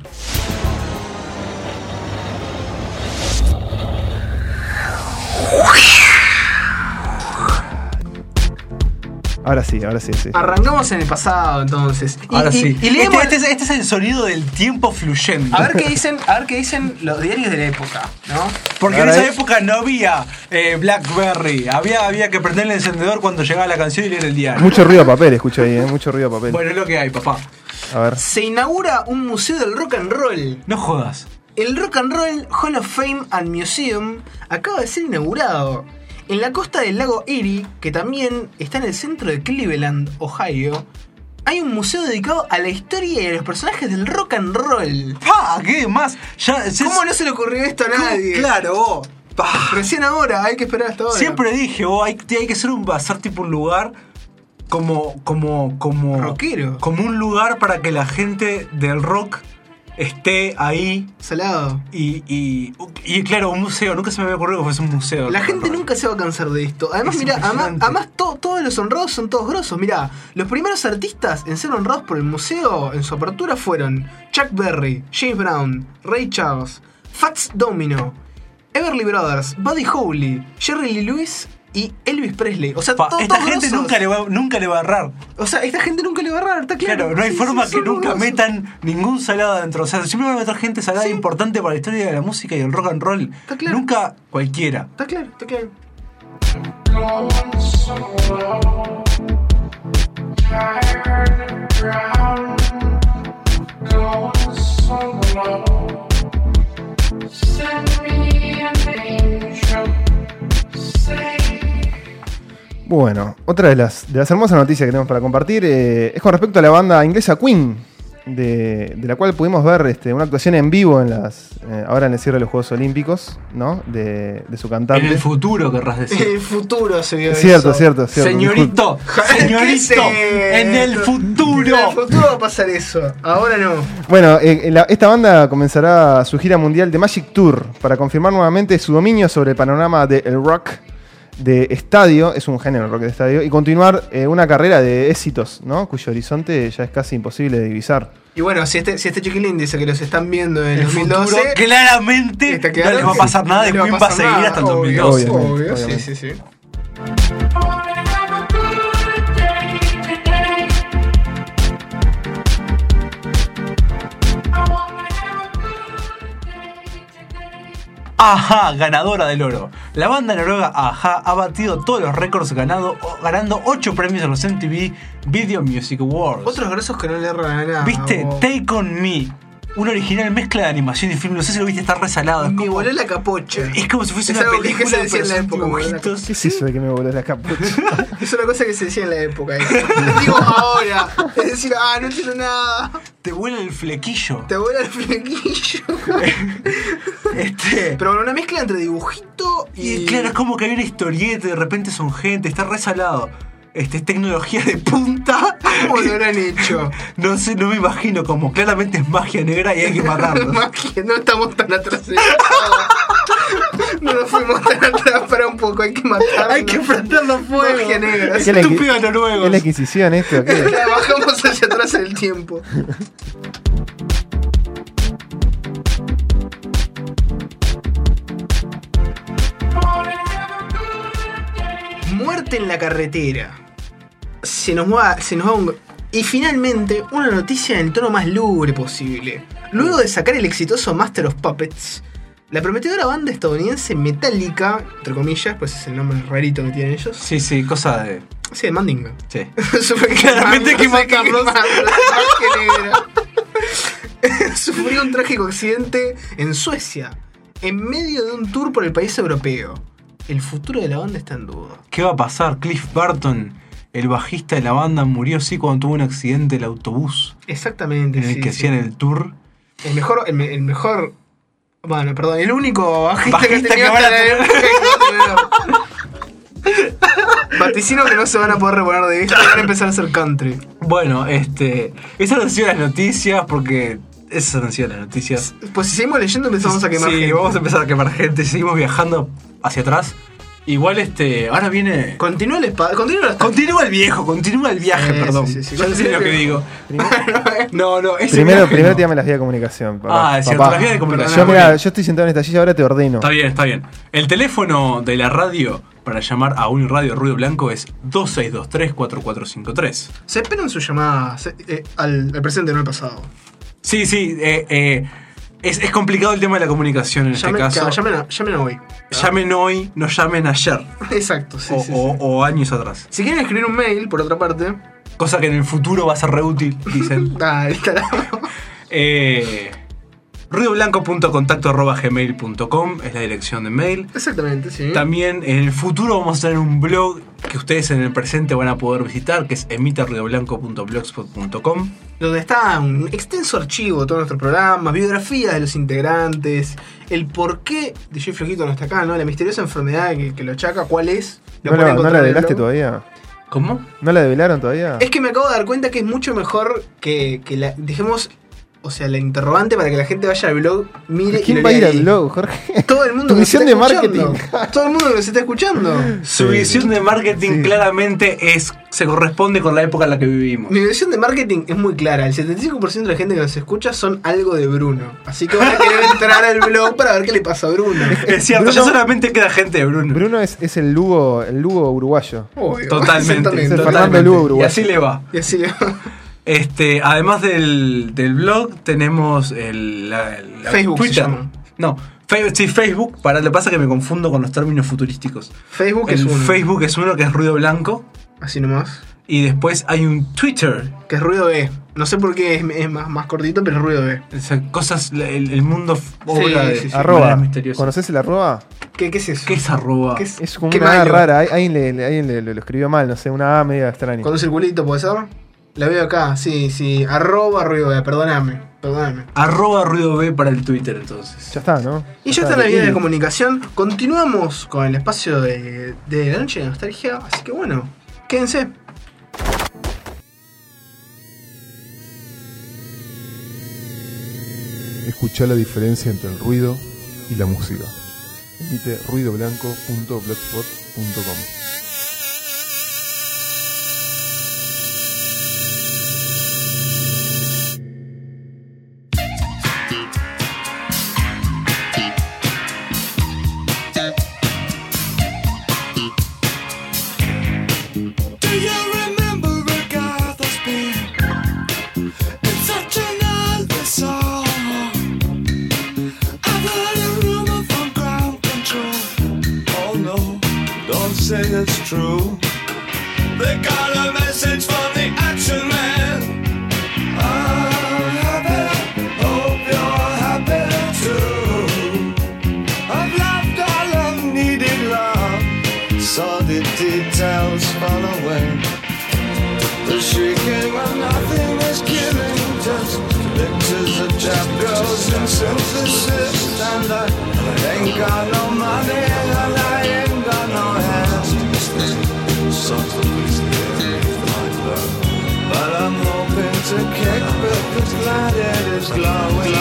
Ahora sí. Arrancamos en el pasado, entonces. Ahora sí. Y leemos... este es el sonido del tiempo fluyendo. A ver qué dicen los diarios de la época, ¿no? Porque en esa época no había BlackBerry. Había que prender el encendedor cuando llegaba la canción y leer el diario. Mucho ruido de papel, escucho ahí, mucho ruido de papel. Bueno, es lo que hay, papá. A ver. Se inaugura un museo del rock and roll. No jodas. El Rock and Roll Hall of Fame and Museum acaba de ser inaugurado en la costa del lago Erie, que también está en el centro de Cleveland, Ohio. Hay un museo dedicado a la historia y a los personajes del rock and roll. ¿Qué más? ¿Cómo no se le ocurrió esto a nadie? Claro, recién ahora, hay que esperar hasta ahora. Siempre dije, hay que hacer tipo un lugar como rockero. Como un lugar para que la gente del rock esté ahí. Salado. Y claro, un museo. Nunca se me había ocurrido que fuese un museo. La gente nunca se va a cansar de esto. Además, mira, además todos los honrados son todos grosos. Mirá, los primeros artistas en ser honrados por el museo en su apertura fueron Chuck Berry, James Brown, Ray Charles, Fats Domino, Everly Brothers, Buddy Holly, Jerry Lee Lewis y Elvis Presley. O sea, esta gente nunca le va a errar. O sea, esta gente nunca le va a errar, está claro. Claro, no hay forma que nunca metan ningún salado adentro. O sea, siempre van a meter gente salada importante para la historia de la música y el rock and roll. Está claro. Nunca cualquiera. Está claro, está claro. Bueno, otra de las hermosas noticias que tenemos para compartir es con respecto a la banda inglesa Queen, de la cual pudimos ver una actuación en vivo ahora en el cierre de los Juegos Olímpicos, ¿no? De su cantante. En el futuro, querrás decir. En el futuro se vio Cierto. Señorito, en el futuro. En el futuro va a pasar eso, ahora no. Bueno, esta banda comenzará su gira mundial de Magic Tour para confirmar nuevamente su dominio sobre el panorama del rock de estadio, es un género rock de estadio, y continuar una carrera de éxitos, ¿no? Cuyo horizonte ya es casi imposible de divisar. Y bueno, si este chiquilín dice que los están viendo en el 2012, futuro, claramente no les va a pasar nada y Queen va a seguir hasta el 2012. Obvio. Sí. A-ha, ganadora del oro. La banda noruega A-ha ha batido todos los récords ganando 8 premios en los MTV Video Music Awards. Otros grosos que no le erran a nada. ¿Viste? Take On Me. Una original mezcla de animación y film. No sé si lo viste, está resalado. Me voló la capocha. Es como si fuese una película, que se decía pero en la son época. dibujitos. ¿Qué es eso de que me voló la capocha? Es una cosa que se decía en la época. Digo ahora. Es decir, no entiendo nada. Te vuela el flequillo. Pero bueno, una mezcla entre dibujito y... Claro, es como que hay una historieta y de repente son gente, está resalado. Es tecnología de punta. ¿Cómo lo habrán hecho? No sé, no me imagino cómo. Claramente es magia negra y hay que matarlos. No estamos tan atrás de eso. No nos fuimos tan atrás, para un poco, hay que matarlos. Hay que prenderlo fuego. Magia negra. Es estúpido noruego. ¿Es la Inquisición esto? ¿Qué? Bajamos hacia atrás en el tiempo. Muerte en la carretera. Se nos va y finalmente una noticia en el tono más lúgubre posible. Luego de sacar el exitoso Master of Puppets, la prometedora banda estadounidense Metallica, entre comillas, pues es el nombre rarito que tienen ellos. Sí, cosa de... Sí, de Mandinga. Sí. Claramente hay que matarlos. Sufrió un trágico accidente en Suecia, en medio de un tour por el país europeo. El futuro de la banda está en duda. ¿Qué va a pasar? Cliff Burton, el bajista de la banda, murió cuando tuvo un accidente del autobús. Exactamente. En el que hacían el tour. El mejor. Bueno, perdón, el único bajista que que van a tener. Vaticino que no se van a poder reponer de esto y van a empezar a hacer country. Bueno, esas han sido las noticias porque. Esas han sido las noticias. Pues si seguimos leyendo empezamos a quemar gente. Sí, vamos a empezar a quemar gente. Seguimos viajando hacia atrás. Igual ahora viene... Continúa el viaje, perdón. Sí. Ya no sé lo que digo. No, primero te llame las vías de comunicación. Es cierto, las vías de comunicación. Yo estoy sentado en esta silla, ahora te ordeno. Está bien. El teléfono de la radio para llamar a Uniradio Ruido Blanco es 2623-4453. Se esperan sus llamadas al presente, no al pasado. Sí, es complicado el tema de la comunicación en este caso. Llamen hoy. Llamen hoy, no llamen ayer. Exacto, sí. O años atrás. Si quieren escribir un mail, por otra parte. Cosa que en el futuro va a ser re útil, dicen. ruidoblanco.contacto@gmail.com es la dirección de mail. Exactamente, sí. También en el futuro vamos a tener un blog que ustedes en el presente van a poder visitar, que es emitaruidoblanco.blogspot.com, donde está un extenso archivo de todos nuestros programas, biografías de los integrantes, el por qué DJ Flojito no está acá, ¿no? La misteriosa enfermedad que lo achaca, ¿cuál es? ¿No la develaste todavía? ¿Cómo? ¿No la develaron todavía? Es que me acabo de dar cuenta que es mucho mejor que la... Dejemos o sea, la interrogante para que la gente vaya al blog, mire y ¿Quién lo va a ir lea al ahí. blog, Jorge? Todo el mundo Tu que nos visión está de marketing. escuchando. Todo el mundo que nos está escuchando. Su visión de marketing claramente se corresponde con la época en la que vivimos. Mi visión de marketing es muy clara. El 75% de la gente que nos escucha son algo de Bruno. Así que van a querer entrar al blog para ver qué le pasa a Bruno. Es cierto, ya solamente queda gente de Bruno. Bruno es el Lugo uruguayo. Obvio. Totalmente. Es el Fernando Lugo uruguayo. Y así le va. Y así le va. Además del blog, tenemos Facebook se Twitter. llama. No, Facebook. Lo que pasa es que me confundo con los términos futurísticos. Facebook es uno. Facebook es uno que es ruido blanco. Así nomás. Y después hay un Twitter. Que es ruido B. No sé por qué es más cortito, pero es ruido B. Cosas, el mundo obra de Arroba. misteriosas. ¿Conoces el arroba? ¿Qué es eso? ¿Qué es arroba? Es como qué una A malo? rara. Alguien lo escribió mal, no sé, una A media extraña. Con un circulito, ¿puede ser? La veo acá, sí. Arroba ruido B, perdóname. Arroba ruido B para el Twitter, entonces. Ya está, ¿no? Y ya está la línea de comunicación. Continuamos con el espacio de la noche de nostalgia. Así que bueno, quédense. Escuchá la diferencia entre el ruido y la música. Emite ruidoblanco.blogspot.com. Do you remember Regatha's being in such an ugly song? I've heard a rumor from ground control. Oh no, don't say it's true. They got a message from the action man. I'm happy, hope you're happy too. I've loved all I've needed love. Saw the details fall away. The shrieking when nothing is killing. Just pictures of chap girls and synthesis. And I ain't got no money and I ain't got no hands. But I'm hoping to kick because glad it is glowing.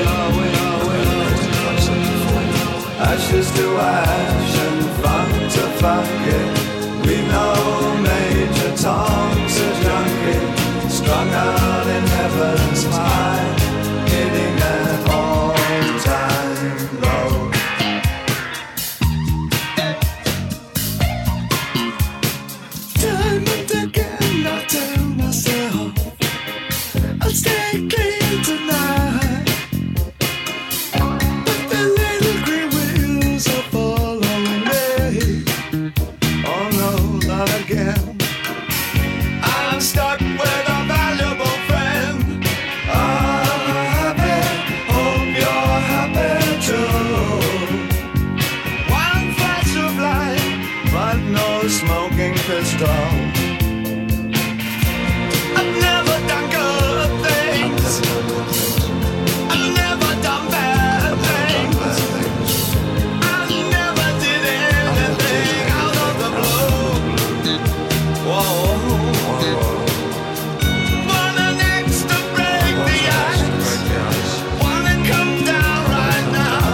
Ashes to ash and funk to funk it. We know Major Tom's a junkie, strung out in heaven's high, hitting an all-time low. Time and again I tell myself I'll stay clean tonight, but the little green wheels are following me. Oh no, not again. I'm stuck with a valuable friend. I'm happy, hope you're happy too. One flash of light, but no smoking pistol. I've never done good things. I've never done bad things. I never did anything out of the blue. Whoa. Wanna next to break the ice. Wanna come down right now.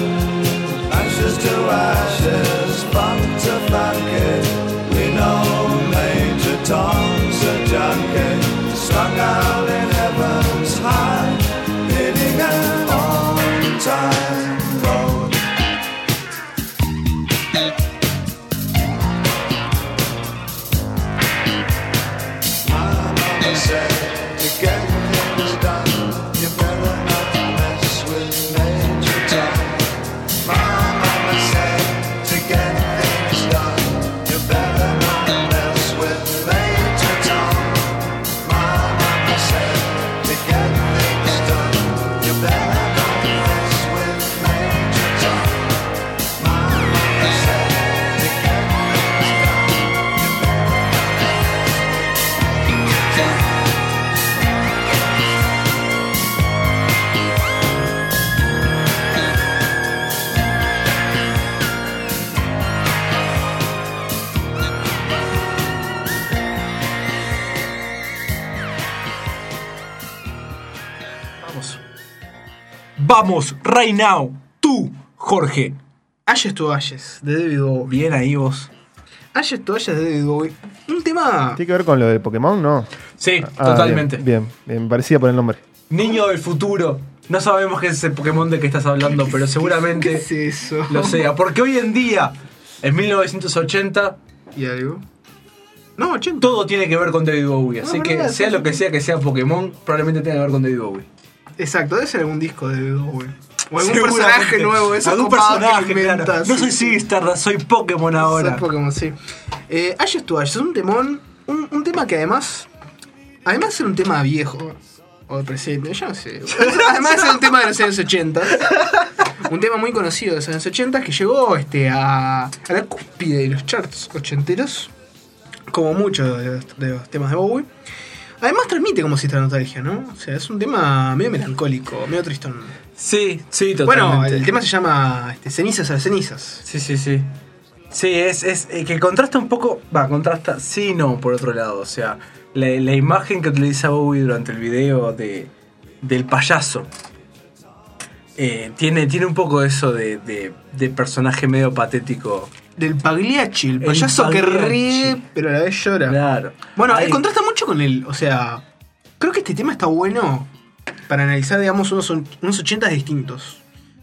Ashes to ashes, funk to funk it. We know Vamos, right now. Tú, Jorge. Ashes to Ashes, de David Bowie. Bien ahí vos. Ashes to Ashes de David Bowie. Un tema... ¿Tiene que ver con lo de Pokémon? No. Sí, totalmente. Bien, me parecía por el nombre. Niño del futuro. No sabemos qué es ese Pokémon de que estás hablando, pero seguramente ¿Qué es eso? lo sea. Porque hoy en día, en 1980... ¿Y algo? No, 80. Todo tiene que ver con David Bowie. Así que verdad, sea lo que sea Pokémon, probablemente tenga que ver con David Bowie. Exacto, debe ser algún disco de David Bowie. O algún personaje nuevo, esos algún copados personaje, que inventas. claro. No soy Stardust, soy Pokémon ahora. Soy Pokémon, sí. Ashes to Ashes, un temón, un tema que además de ser un tema viejo, o presente, yo no sé. Además de ser un tema de los años 80, un tema muy conocido de los años 80 que llegó a la cúspide de los charts ochenteros, como muchos de los temas de Bowie. Además transmite como cierta nostalgia, ¿no? O sea, es un tema medio melancólico, medio tristón. Sí, totalmente. Bueno, el tema se llama Cenizas a las cenizas. Sí. Sí, es que contrasta un poco... contrasta sí y no, por otro lado. O sea, la imagen que utiliza Bowie durante el video del payaso tiene un poco eso de personaje medio patético. Del Pagliacci, el payaso que ríe, pero a la vez llora. Claro. Bueno, contrasta mucho con él. O sea, creo que este tema está bueno para analizar, digamos, unos 80s distintos.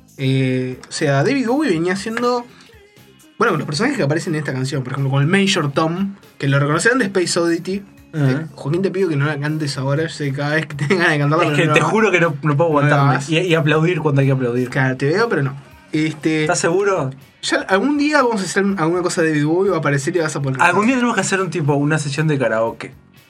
O sea, David Bowie venía haciendo... Bueno, con los personajes que aparecen en esta canción, por ejemplo, con el Major Tom, que lo reconocerán de Space Oddity. Joaquín, te pido que no la cantes ahora, yo sé que cada vez que tengas ganas de cantarla. Es que te juro que no puedo aguantarme. Y aplaudir cuando hay que aplaudir. Claro, te veo, pero no. ¿Estás seguro? Ya algún día vamos a hacer alguna cosa de David Bowie, va a aparecer y vas a poner. Algún día tenemos que hacer una sesión de karaoke.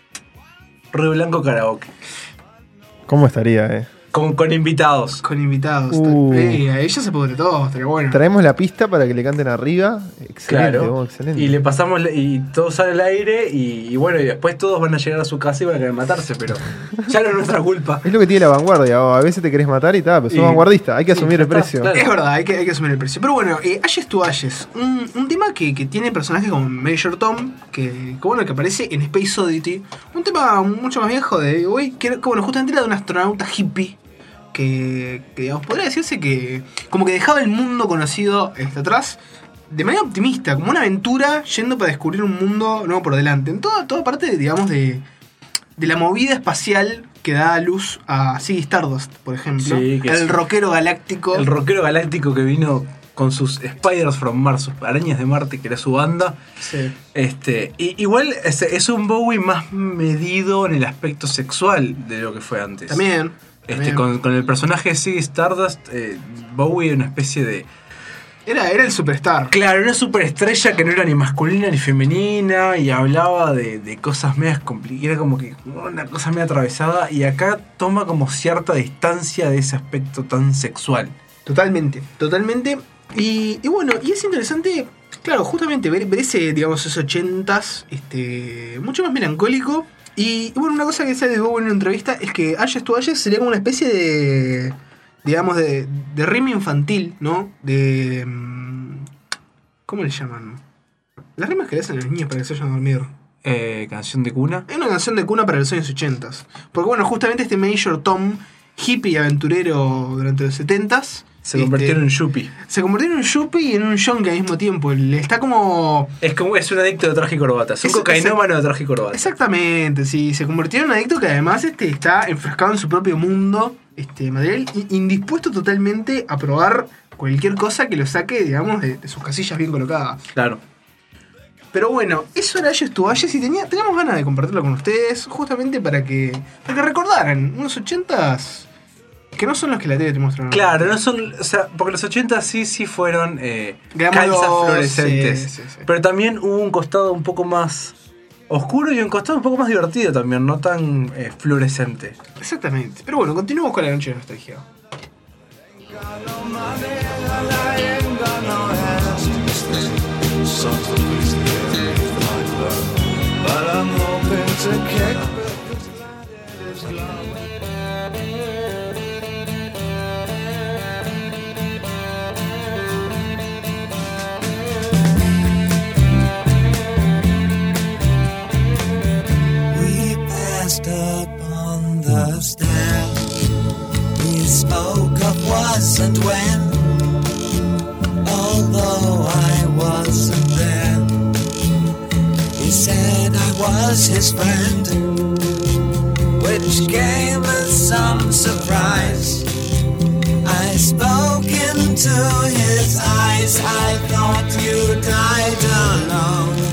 Río Blanco karaoke. ¿Cómo estaría, Con invitados. Con invitados. A ella se pudre todo, estaría bueno. Traemos la pista para que le canten arriba. Excelente, claro. Excelente. Y le pasamos, y todo sale al aire, y bueno, y después todos van a llegar a su casa y van a querer matarse, pero ya no es nuestra culpa. Es lo que tiene la vanguardia, a veces te querés matar y tal, pero sos vanguardista, hay que asumir el precio. Claro. Es verdad, hay que asumir el precio. Pero bueno, Ashes to Ashes, un tema que tiene personajes como Major Tom, que aparece en Space Oddity, un tema mucho más viejo de hoy, que bueno, justamente era de un astronauta hippie. Que digamos, podría decirse que como que dejaba el mundo conocido atrás de manera optimista, como una aventura yendo para descubrir un mundo nuevo por delante. En toda parte, digamos, de la movida espacial que da luz a Ziggy Stardust, por ejemplo. Sí, el rockero galáctico. El rockero galáctico que vino con sus Spiders from Mars, sus arañas de Marte, que era su banda. Sí. Igual es un Bowie más medido en el aspecto sexual de lo que fue antes. También. Con el personaje de Ziggy Stardust, Bowie era una especie de... Era el superstar. Claro, una superestrella que no era ni masculina ni femenina y hablaba de cosas medias complicadas. Era como que una cosa media atravesada, y acá toma como cierta distancia de ese aspecto tan sexual. Totalmente. Y bueno, y es interesante, claro, justamente ver ese, digamos, esos 80s, mucho más melancólico. Y bueno, una cosa que sale de Bowie en una entrevista es que Ashes to Ashes sería como una especie de, digamos, de rima infantil, ¿no? De... ¿Cómo le llaman? Las rimas que le hacen a los niños para que se vayan a dormir. ¿Canción de cuna? Es una canción de cuna para los años 80s. Porque bueno, justamente este Major Tom, hippie y aventurero durante los 70s, se convirtió en un yuppie. Se convirtió en un yuppie y en un yonki al mismo tiempo. Está como... Es un adicto de traje y corbata. Es un cocainómano de traje y corbata. Exactamente, sí. Se convirtió en un adicto que además está enfrascado en su propio mundo material, indispuesto totalmente a probar cualquier cosa que lo saque, digamos, de sus casillas bien colocadas. Claro. Pero bueno, eso era Ashes to Ashes y teníamos ganas de compartirlo con ustedes, justamente para que recordaran unos 80s que no son los que la tele te muestran. Claro, no son, o sea, porque los 80 sí fueron calzas fluorescentes. Sí. Pero también hubo un costado un poco más oscuro y un costado un poco más divertido también, no tan fluorescente. Exactamente. Pero bueno, continuamos con la noche de nostalgia. Up on the stairs, we spoke of what was his friend, which came as some surprise. I spoke into his eyes, I thought you died alone.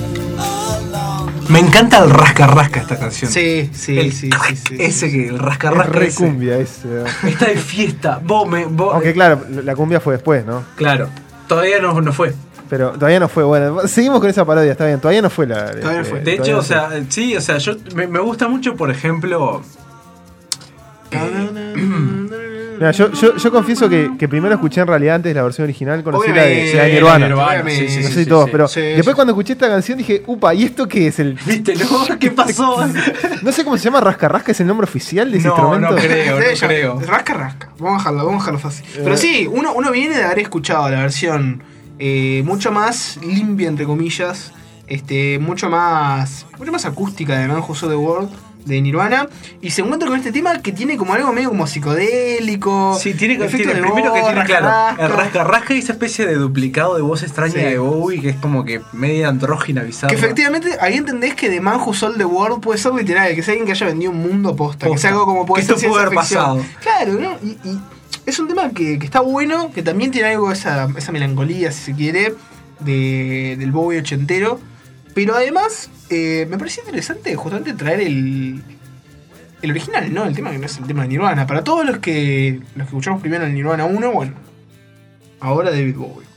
Me encanta el rasca-rasca esta canción. Sí. Ese que el rasca-rasca. Es re cumbia ese. Está de fiesta. Aunque claro, la cumbia fue después, ¿no? Claro, todavía no fue. Pero todavía no fue. Bueno, seguimos con esa parodia, está bien. Todavía no fue la. Todavía no fue. De hecho, yo me gusta mucho, por ejemplo. Mira, yo confieso que primero escuché en realidad antes la versión original, conocí la de Nirvana. No sé si todos, pero después cuando escuché esta canción dije, upa, ¿y esto qué es? ¿Viste? ¿No? ¿Qué pasó? No sé cómo se llama, Rasca-Rasca, ¿es el nombre oficial de ese instrumento? No creo. Rasca-Rasca, vamos a dejarlo fácil. Pero sí, uno viene de haber escuchado la versión mucho más limpia, entre comillas, mucho más acústica de Man Who Sold the World, de Nirvana, y se encuentra con este tema que tiene como algo medio como psicodélico. Sí, tiene primero que tiene, claro, el rasca-rasca y esa especie de duplicado de voz extraña de Bowie, que es como que media andrógina, bizarra. Que efectivamente ahí entendés que The Man Who Sold the World puede ser literal, que sea alguien que haya vendido un mundo posta. Que sea algo como puede ser esto puede haber pasado. Claro, ¿no? Y es un tema que está bueno, que también tiene algo de esa melancolía, si se quiere, del Bowie ochentero. Pero además, me parece interesante justamente traer el original, ¿no? El tema que no es el tema de Nirvana. Para todos los que escuchamos primero el Nirvana 1, bueno, ahora David Bowie.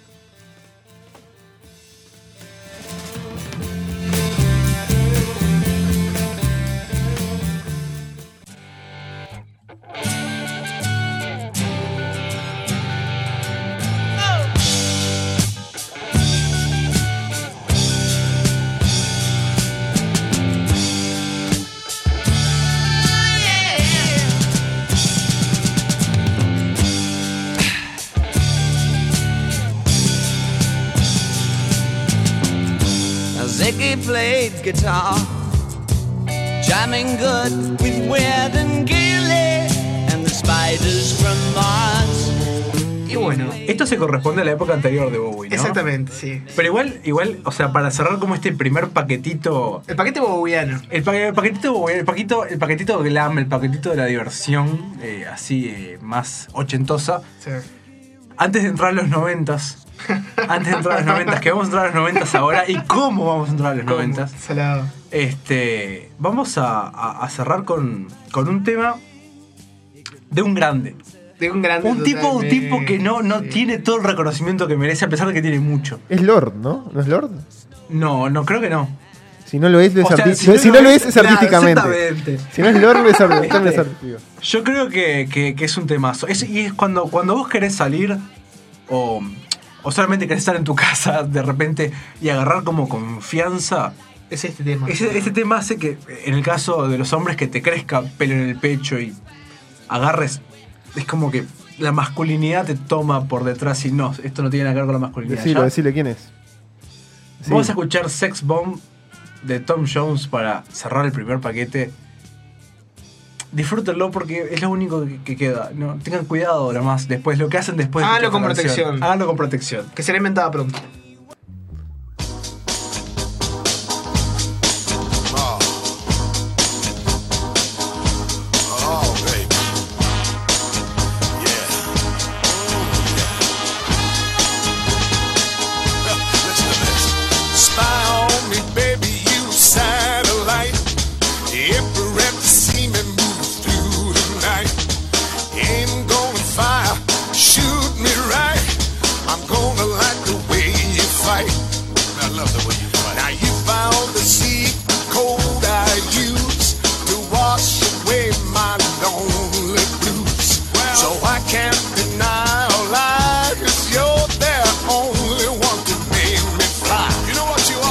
Ziggy played guitar, jamming good with Weird and Gilly and the Spiders from Mars. Y bueno, esto se corresponde a la época anterior de Bowie, ¿no? Exactamente, sí. Pero igual, o sea, para cerrar como este primer paquetito. El paquete bowiano. El paquetito bowiano, el paquetito glam, el paquetito de la diversión, más ochentosa. Sí. Antes de entrar a los 90s. Que vamos a entrar a los 90s ahora. ¿Y cómo vamos a entrar a los 90s? Salado. Vamos a cerrar con un tema de un grande. Un tipo que no tiene todo el reconocimiento que merece, a pesar de que tiene mucho. Es Lord, ¿no? ¿No es Lord? No creo que no. Si no lo es, es artísticamente. Si no lo es artísticamente. Si no es Lord, es artístico. Yo creo que es un temazo. Y es cuando vos querés salir o solamente querés estar en tu casa de repente y agarrar como confianza. Es este tema. Este tema hace que, en el caso de los hombres, que te crezca pelo en el pecho y agarres. Es como que la masculinidad te toma por detrás y no, esto no tiene nada que ver con la masculinidad. Decile quién es. Sí. Vamos a escuchar Sex Bomb de Tom Jones para cerrar el primer paquete. Disfrútenlo porque es lo único que queda. No, tengan cuidado nomás. Después, lo que hacen después. Háganlo con protección. Háganlo con protección. Que será inventada pronto. You know what you are?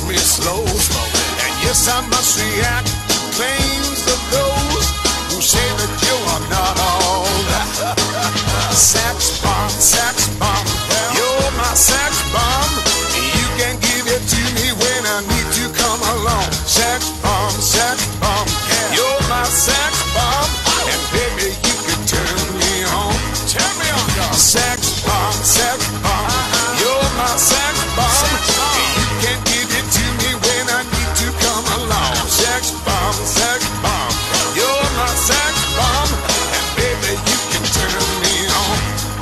me slow. And yes, I must react to claims of those who say that you are not all that. Sax bomb, you're my sax bomb. You can give it to me when I need to come along. Sax bomb, you're my sax bomb. And baby, you can turn me on. Turn me on, dog. Sax bomb, you're my sax bomb. You can give it to me when I need to come along. Sax bomb, you're my sax bomb. And baby, you can turn me on.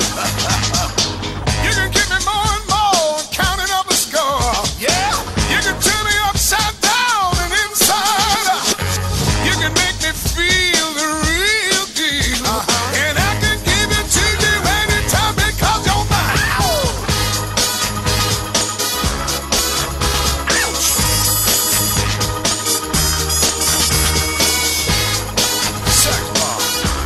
You can give me more and more, counting up a score. Yeah, you can turn me upside down and inside out. You can make me feel the real deal. And I can give it to you anytime because you're mine. Sex bomb.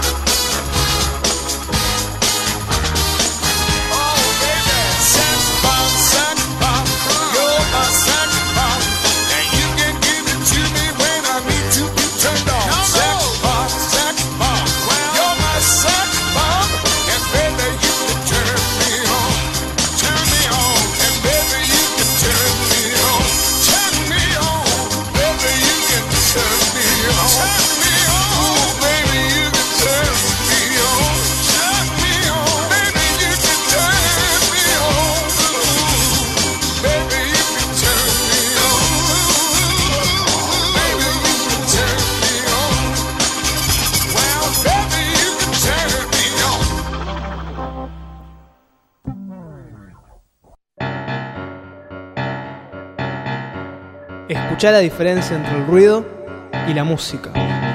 Oh, baby. Sex bomb, you're my sex bomb. And you can give it to me when I need to be turned on. Sex bomb, you're my sex bomb. And baby, you can turn me on. Turn me on. And baby, you can turn me on. Turn me on. Baby, you can turn me on. Turn me on. Ooh, baby, you can turn me on. Turn me on. Baby, you can turn me on. Ooh, baby, you can turn me on. Baby, you can turn me on. Well, baby, you can turn me on. Escuchá la diferencia entre el ruido y la música.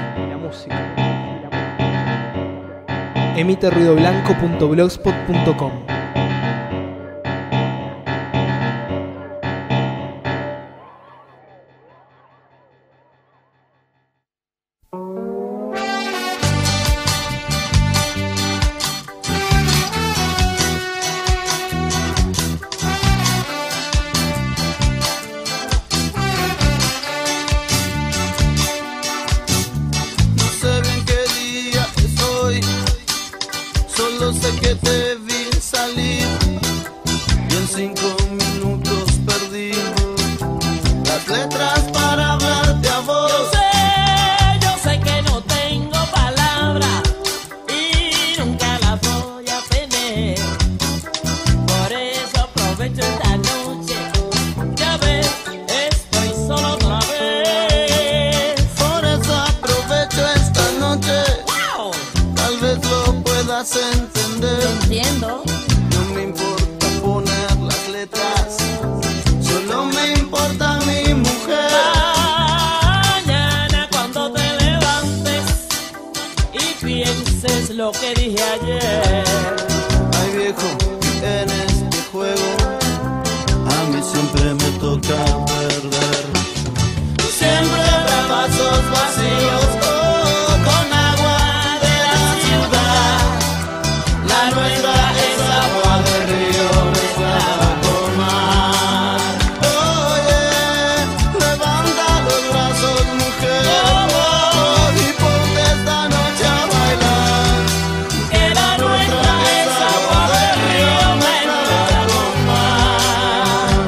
Emite ruidoblanco.blogspot.com. No sé bien qué día es hoy, solo sé que te vi salir y en 5 minutos perdí las letras para hablarte a vos. Yo sé que no tengo palabras y nunca las voy a tener. Por eso aprovecho esta noche. Ya ves, estoy solo otra vez. Por eso aprovecho esta noche. Tal vez lo puedas entender. Entiendo. No me importa poner las letras, solo me importa mi mujer. Mañana cuando te levantes y pienses lo que dije ayer. Ay viejo, en este juego a mí siempre me toca perder. Siempre habrá vasos vacíos con agua de la ciudad. La nuestra es agua de río mezclada con mar. Oye, levanta los brazos, mujer, y ponte esta noche a bailar. Que la nuestra es agua de río mezclada con mar.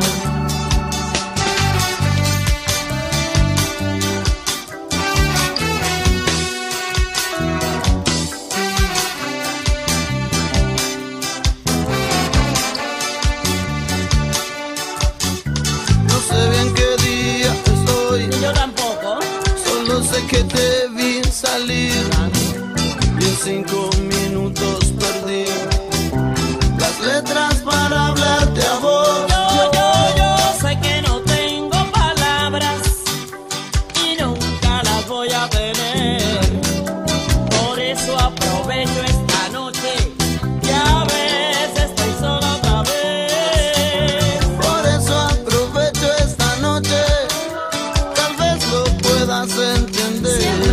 No sé bien qué día es hoy, Yo tampoco. solo sé que te vi salir y en 5 minutos perdí las letras para hablarte a vos. Yo sé que no tengo palabras y nunca las voy a tener. Por eso aprovecho esta noche. Ya ves, estoy sola otra vez. Por eso aprovecho esta noche, tal vez lo puedas entender.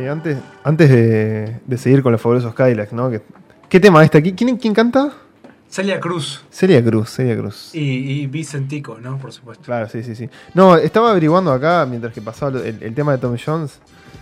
Antes de seguir con los fabulosos Cadillacs, ¿no? ¿Qué tema este aquí? ¿Quién canta? Celia Cruz. Celia Cruz. Y Vicentico, ¿no? Por supuesto. Claro, sí. No, estaba averiguando acá, mientras que pasaba el tema de Tom Jones.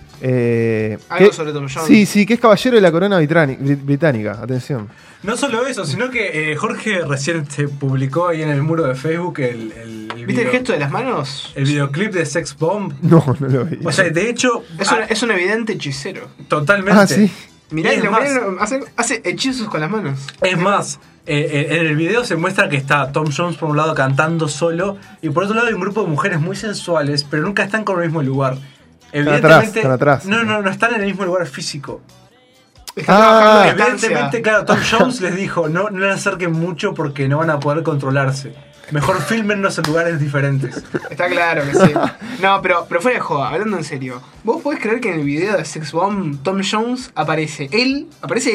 Algo sobre Tom Jones. Sí, que es caballero de la corona británica. Atención. No solo eso, sino que Jorge recién se publicó ahí en el muro de Facebook el ¿Viste el gesto de las manos? El videoclip de Sex Bomb. No lo vi. O sea, de hecho... Es un evidente hechicero. Totalmente. Ah, sí. Mirá, hace hechizos con las manos. Es más, en el video se muestra que está Tom Jones por un lado cantando solo y por otro lado hay un grupo de mujeres muy sensuales, pero nunca están con el mismo lugar. Evidentemente, están atrás. No están en el mismo lugar físico. Evidentemente, claro, Tom Jones les dijo, no le acerquen mucho porque no van a poder controlarse. Mejor fílmennos en lugares diferentes. Está claro que sí. No, pero fuera de joda, hablando en serio. ¿Vos podés creer que en el video de Sex Bomb Tom Jones aparece él?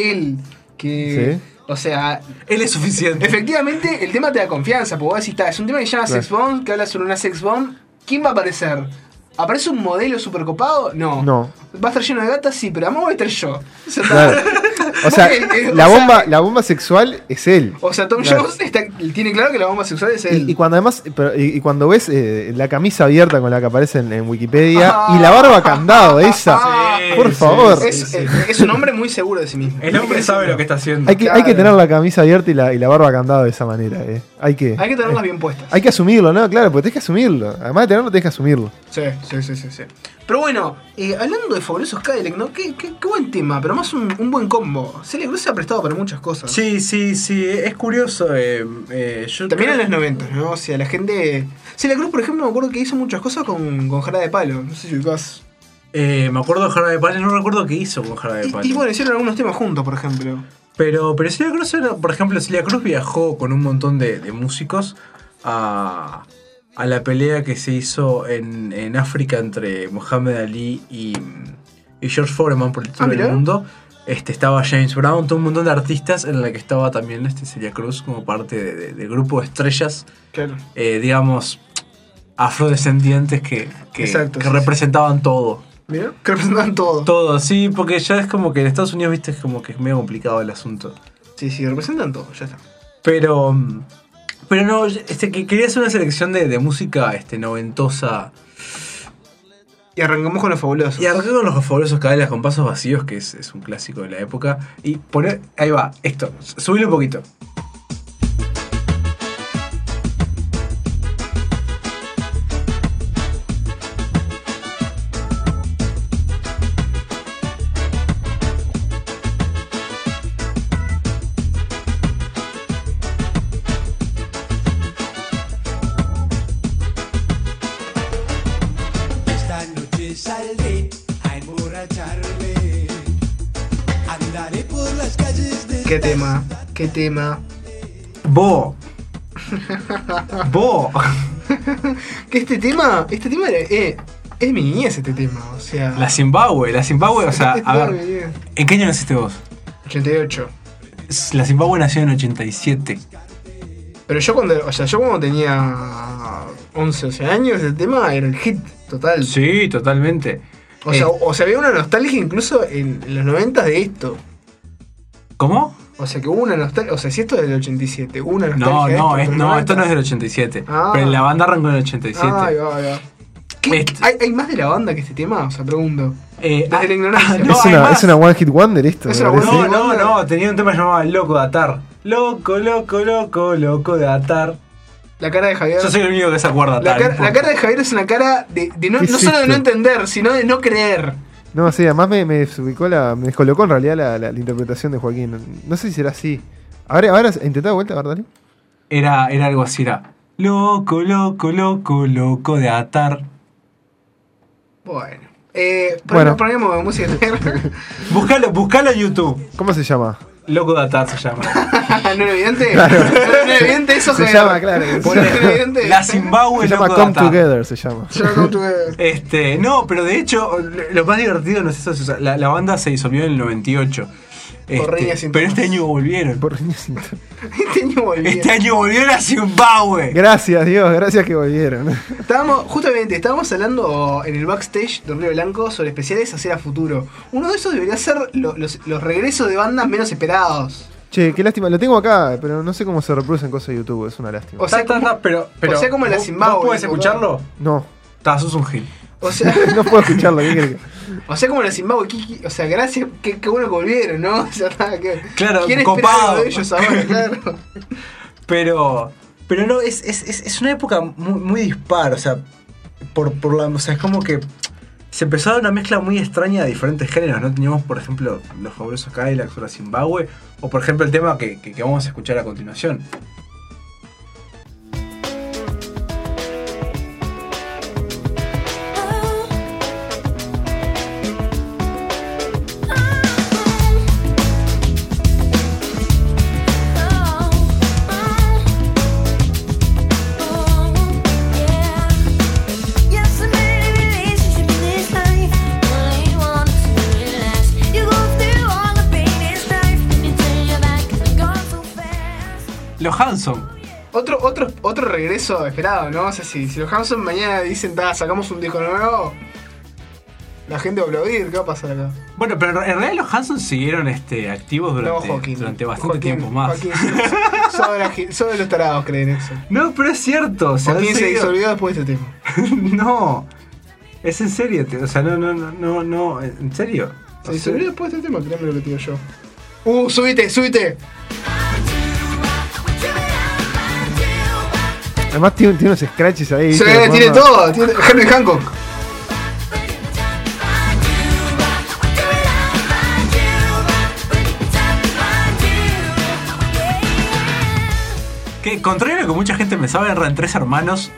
Que... Sí. O sea... Él es suficiente. Efectivamente, el tema te da confianza. Porque vos decís, es un tema que se llama Sex Bomb, que habla sobre una Sex Bomb. ¿Quién va a aparecer? ¿Aparece un modelo super copado? No. ¿Va a estar lleno de gatas? Sí, pero además voy a estar yo. O sea, la bomba sexual es él. O sea, Tom Jones tiene claro que la bomba sexual es él. Y cuando además, cuando ves la camisa abierta con la que aparece en Wikipedia y la barba candado esa, por favor. Es un hombre muy seguro de sí mismo. El hombre sabe lo que está haciendo. Hay que tener la camisa abierta y la barba candado de esa manera. Hay que tenerlas bien puestas. Hay que asumirlo, ¿no? Claro, porque tenés que asumirlo. Además de tenerlo, tenés que asumirlo. Sí. Pero bueno, hablando de fabulosos Cadillac, ¿no? Qué buen tema, pero más un buen combo. Celia Cruz se ha prestado para muchas cosas. Sí, es curioso. También en los 90, ¿no? O sea, la gente... Celia Cruz, por ejemplo, me acuerdo que hizo muchas cosas con Jarabe de Palo. No sé si ubicás. Me acuerdo de Jarabe de Palo, no recuerdo qué hizo con Jarabe de Palo. Y bueno, hicieron algunos temas juntos, por ejemplo. Pero Celia Cruz, por ejemplo, Celia Cruz viajó con un montón de músicos a la pelea que se hizo en África entre Muhammad Ali y George Foreman por el título del mundo. Estaba James Brown, todo un montón de artistas en la que estaba también Celia Cruz como parte del grupo de estrellas, claro. Digamos, afrodescendientes que representaban todo. ¿Mira? Que representaban todo. Todo, sí, porque ya es como que en Estados Unidos, viste, es como que es medio complicado el asunto. Sí, representan todo, ya está. Pero no, que quería hacer una selección de música noventosa. Y arrancamos con los fabulosos. Y arrancamos con los fabulosos Cadillacs con pasos vacíos, que es un clásico de la época. Y poner, ahí va, esto, subirle un poquito. Saldré a emborracharme. Andaré por las calles de... ¿Qué tema? Bo. Que este tema era... es mi niñez este tema, o sea... La Zimbabue, o sea, a ver, ¿en qué año naciste vos? 88. La Zimbabue nació en 87. Pero yo cuando tenía 11, 12 años, el tema era el hit total. Sí, totalmente. O sea, había una nostalgia incluso en los 90 de esto. ¿Cómo? O sea, que hubo una nostalgia. O sea, si esto es del 87, hubo una nostalgia. Esto no es del 87. Pero la banda arrancó en el 87. Ay, va. ¿Hay más de la banda que este tema? O sea, pregunto. Desde la ignorancia. ¿Es una One Hit Wonder esto? No, tenía un tema llamado Loco de Atar. Loco de Atar. La cara de Javier. Yo soy el único que se acuerda. La cara de Javier es una cara de no solo de no entender, sino de no creer. No, sí, además me descolocó en realidad la interpretación de Joaquín. No sé si será así. Ahora intentá de vuelta, ¿verdad? Era algo así, era loco de atar. Bueno. Ponemos música negra. Buscalo en YouTube. ¿Cómo se llama? Loco de atar se llama. ¿No era evidente? Claro. ¿No era evidente eso? Se llama, claro. La Zimbabue se llama Come Together, se llama. No, pero de hecho, lo más divertido no es eso. La banda se disolvió en el 98. Pero este año volvieron. Este año volvieron a Zimbabue. Gracias, Dios, gracias que volvieron. Estábamos hablando en el backstage de Río Blanco sobre especiales hacer a futuro. Uno de esos debería ser los regresos de bandas menos esperados. Che, qué lástima, lo tengo acá, pero no sé cómo se reproducen cosas de YouTube, es una lástima. O sea, como la Zimbabue. ¿Vos podés escucharlo? No. Sos un gil. O sea, no puedo escucharlo, ¿qué querés? O sea, como la Zimbabue, o sea, gracias, qué bueno que volvieron, ¿no? O sea, claro, ¿quién copado. espera algo de ellos ahora? Claro. Pero no, es una época muy dispar, o sea, o sea, es como que se empezó a dar una mezcla muy extraña de diferentes géneros, ¿no? Teníamos, por ejemplo, los fabulosos Cadillacs o la Zimbabue, o por ejemplo el tema que vamos a escuchar a continuación. Los Hanson. Otro regreso esperado, ¿no? O sea, si los Hanson mañana dicen, sacamos un disco nuevo, la gente va a aplaudir, ¿qué va a pasar acá? Bueno, pero en realidad los Hanson siguieron activos durante bastante tiempo más. Solo los tarados creen eso. No, pero es cierto. Joaquín se disolvió después de este tema. No, es en serio, o sea, no, en serio. Se disolvió después de este tema, créeme lo que te digo yo. Subite. Además tiene unos scratches ahí. Sí, tiene todo. Tiene Henry Hancock. Que contrario a lo que mucha gente me sabe, eran 3 hermanos.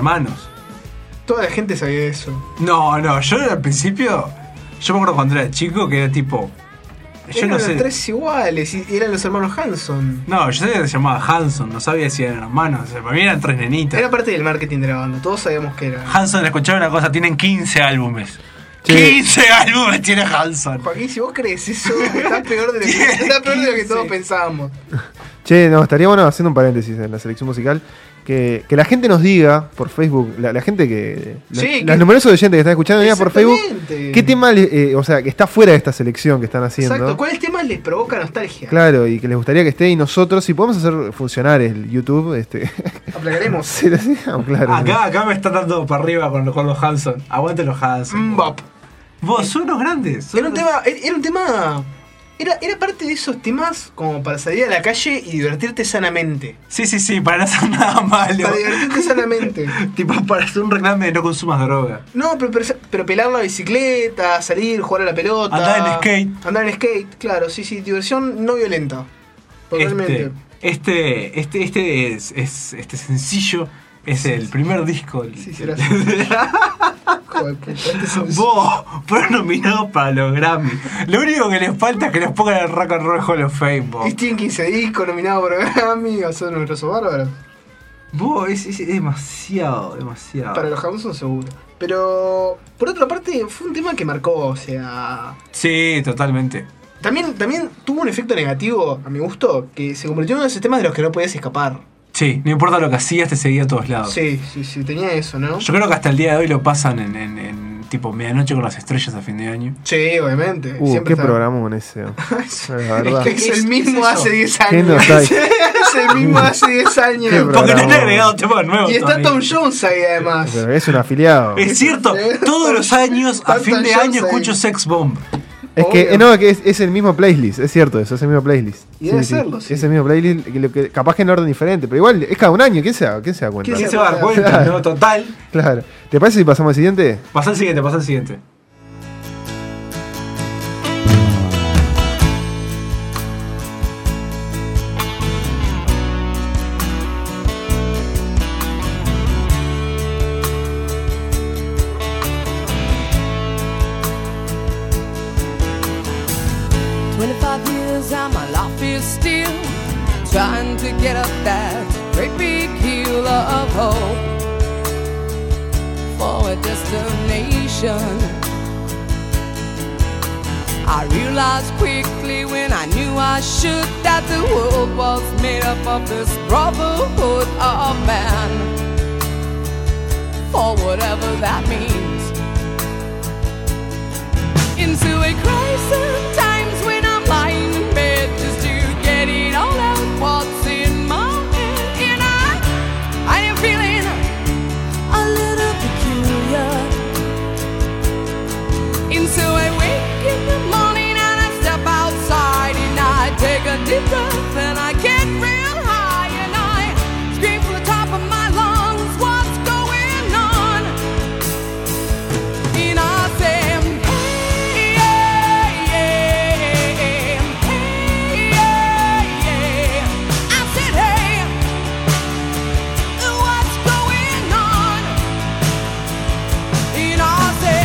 Toda la gente sabía eso. No, yo al principio, yo me acuerdo cuando era chico que era tipo... Yo eran no sé. 3 iguales y eran los hermanos Hanson. No, yo sabía que se llamaba Hanson, no sabía si eran hermanos. O sea, para mí eran 3 nenitas. Era parte del marketing de la banda, todos sabíamos que era. Hanson, escuchaba una cosa, tienen 15 álbumes. Sí. 15 álbumes tiene Hanson. Joaquín, si vos crees eso, está peor de lo que todos pensábamos. Che, no, estaría bueno haciendo un paréntesis en la selección musical. Que la gente nos diga por Facebook, la gente los numerosos oyentes que están escuchando, digan por Facebook qué tema, o sea, que está fuera de esta selección que están haciendo. Exacto, ¿cuáles temas les provoca nostalgia? Claro, y que les gustaría que esté, y nosotros, si podemos hacer funcionar el YouTube, aplacaremos. Sí, claro. Acá me están dando para arriba con los Hanson. Aguante los Hanson. Vos, son unos grandes. Era un tema. Era parte de esos temas como para salir a la calle y divertirte sanamente. Sí, para no hacer nada malo. Para divertirte sanamente. Tipo, para hacer un reclame de no consumas droga. No, pero pelar la bicicleta, salir, jugar a la pelota. Andar en skate, claro, sí, diversión no violenta. Totalmente. Este sencillo es el primer disco. Sí, gracias. Joder, vos, fueron nominados para los Grammy. Lo único que les falta es que les pongan el Rock and Roll Hall of Fame, vos. Y tienen 15 discos nominados para Grammy, a ser nuestros bárbaros. Vos, es demasiado. Para los Hanson seguro. Pero, por otra parte, fue un tema que marcó, o sea... Sí, totalmente. También tuvo un efecto negativo, a mi gusto, que se convirtió en uno de esos temas de los que no podías escapar. Sí, no importa lo que hacías, te seguía a todos lados. Sí, tenía eso, ¿no? Yo creo que hasta el día de hoy lo pasan en tipo Medianoche con las Estrellas a fin de año. Sí, obviamente. Qué programón ese. La verdad. Es el mismo hace 10 ¿Qué años. nostalgia? Es el mismo hace 10 años. Porque no le he agregado temas nuevos. Y está Tom Jones ahí además. Pero es un afiliado. Es cierto, todos los años, a fin de año, escucho Sex Bomb. Es que es el mismo playlist, es cierto eso, es el mismo playlist. Y debe serlo, sí. Es el mismo playlist, capaz que en orden diferente, pero igual es cada un año, ¿quién se da cuenta? ¿Quién se va a dar cuenta? Claro. No, total. Claro. ¿Te parece si pasamos al siguiente? Pasa al siguiente. Trying to get up that great big hill of hope for a destination. I realized quickly when I knew I should that the world was made up of this brotherhood of man, for whatever that means. Into a crisis times when I'm lying in bed just to get it all out what's in my head, and I am feeling a little peculiar. And so I wake in the morning and I step outside and I take a deep breath and I get real high and I scream from the top of my lungs, what's going on? And I say, hey, yeah, yeah, hey, yeah, yeah. I said, hey, what's going on? And I say,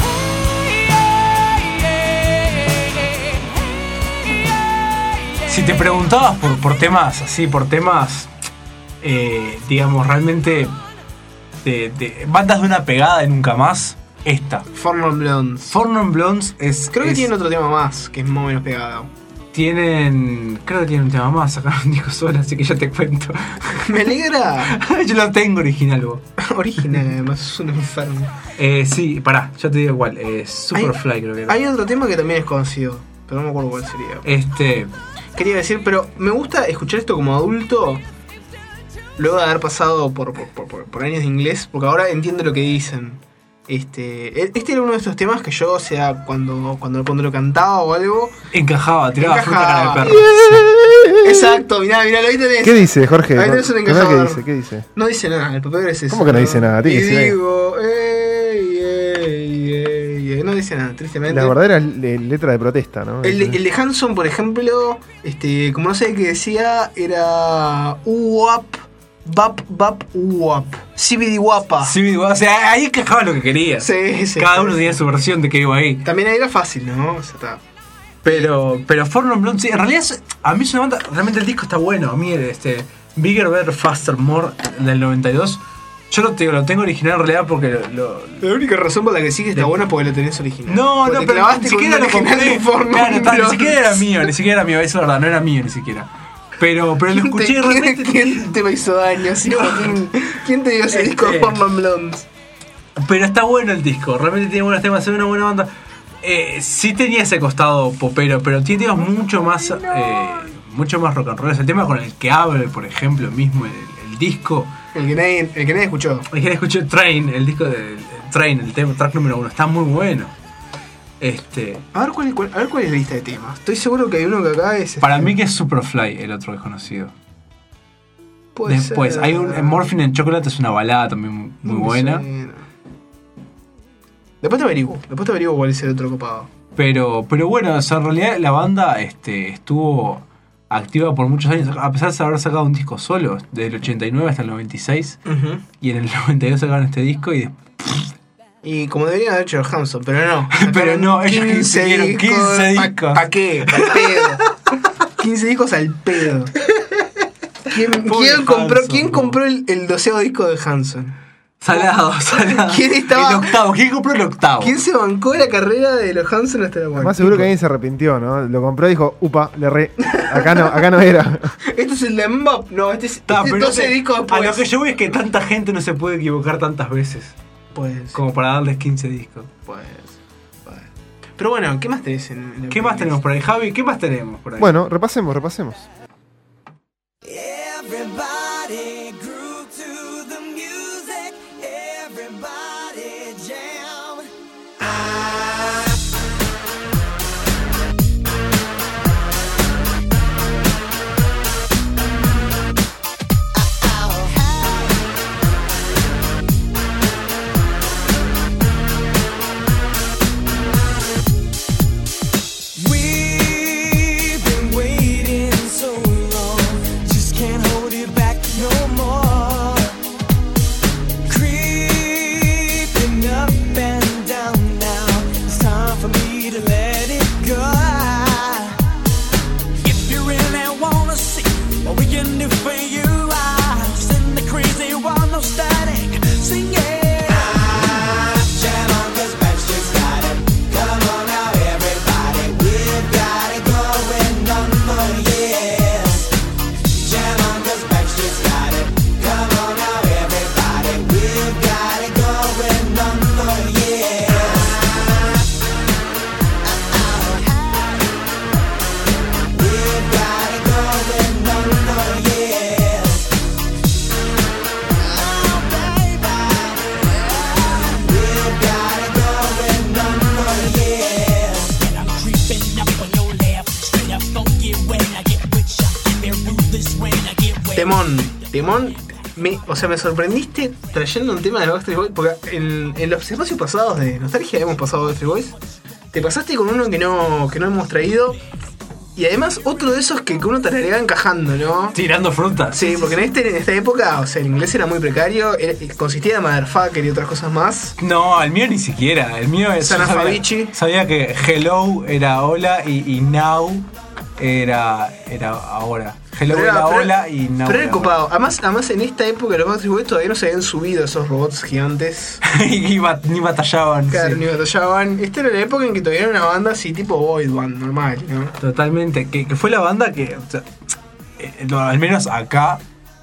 si te preguntabas por temas así, por temas, digamos, realmente de bandas de una pegada y nunca más, esta. Four Non Blondes. Four Non Blondes es... Creo que tienen otro tema más, que es más o menos pegado. Creo que tienen un tema más, sacaron un disco solo, así que ya te cuento. Me alegra. Yo lo tengo original, vos. Original, además, es un enfermo. Sí, pará, ya te digo igual. Superfly creo que era. Hay otro tema que también es conocido, pero no me acuerdo cuál sería. Quería decir, pero me gusta escuchar esto como adulto, luego de haber pasado por años de inglés, porque ahora entiendo lo que dicen. Este era uno de estos temas que yo, o sea, cuando lo cantaba o algo, tiraba fruta cara de perro. Yeah. Exacto, mirá, ahí tenés. ¿Qué dice, Jorge? Ahí tenés un encajador. ¿Qué dice? No dice nada, el papel es eso. ¿Cómo que no dice nada? Y digo, no dice nada, tristemente. La verdadera letra de protesta, ¿no? El de Hanson, por ejemplo, como no sé qué decía, era uwap, bap, uwap, CBD guapa. O sea, ahí encajaba lo que quería. Sí. Cada uno tenía su versión de que iba ahí. También ahí era fácil, ¿no? O sea, está. Pero Four Non Blondes, sí, en realidad a mí es una banda, realmente el disco está bueno. A mí Bigger, Better, Faster, More del 92, yo lo tengo original en realidad porque la única razón por la que sí que está buena es porque lo tenés original. No, porque pero ni siquiera lo compré. Ni siquiera era mío, eso es verdad, no era mío ni siquiera. Pero lo escuché realmente. ¿Quién te hizo daño? ¿Sí? ¿Quién te dio ese disco de Four Non Blondes? Pero está bueno el disco, realmente tiene buenos temas, es una buena banda. Sí tenía ese costado popero, pero tiene temas mucho más rock and roll. Es el tema con el que abre, por ejemplo, mismo el disco. El que nadie escuchó. El que nadie escuchó, Train, el disco de Train, el tema, track número 1, está muy bueno. A ver cuál es la lista de temas. Estoy seguro que hay uno que acá es. Para mí que es Superfly, el otro desconocido. Después, ser. hay un Morphine and Chocolate, es una balada también muy buena. Después te averiguo cuál es el otro copado. Pero bueno, o sea, en realidad la banda estuvo activa por muchos años, a pesar de haber sacado un disco solo, desde el 89 hasta el 96, y en el 92 sacaron este disco y como deberían haber hecho los Hanson, pero no. Pero no, ellos 15 discos. ¿Para qué? Al pedo. 15 discos al pedo. ¿Quién compró el 12º disco de Hanson? Salado. ¿Quién compró el octavo? ¿Quién se bancó la carrera de los Hanson hasta la muerte? Más seguro que alguien se arrepintió, ¿no? Lo compró y dijo, upa, le re. Acá no era. Esto es el de Mbop. No, este es 12 discos después. A lo que yo voy es que tanta gente no se puede equivocar tantas veces. Pues. Como para darles 15 discos. Pues. Pero bueno, ¿qué más tenés ¿Qué más tenemos por ahí, Javi? ¿Qué más tenemos por ahí? Bueno, repasemos. Everybody grew to the music. Everybody jam. We've been waiting so temón. Me sorprendiste trayendo un tema de los Backstreet Boys, porque en los espacios pasados de Nostalgia hemos pasado Backstreet Boys. Te pasaste con uno que no hemos traído. Y además otro de esos que uno tarareaba encajando, ¿no? Tirando frutas. Sí, porque en esta época, o sea, el inglés era muy precario, consistía de motherfucker y otras cosas más. No, el mío ni siquiera. El mío es. Sabía que hello era hola y now era ahora. Hello era hola y now. Pero era copado. Además, en esta época los Backstreet Boys todavía no se habían subido esos robots gigantes. Ni batallaban. Claro, sí. ni batallaban. Esta era la época en que todavía era una banda así tipo boy band, normal, ¿no? Totalmente. Que fue la banda que, o sea, al menos acá,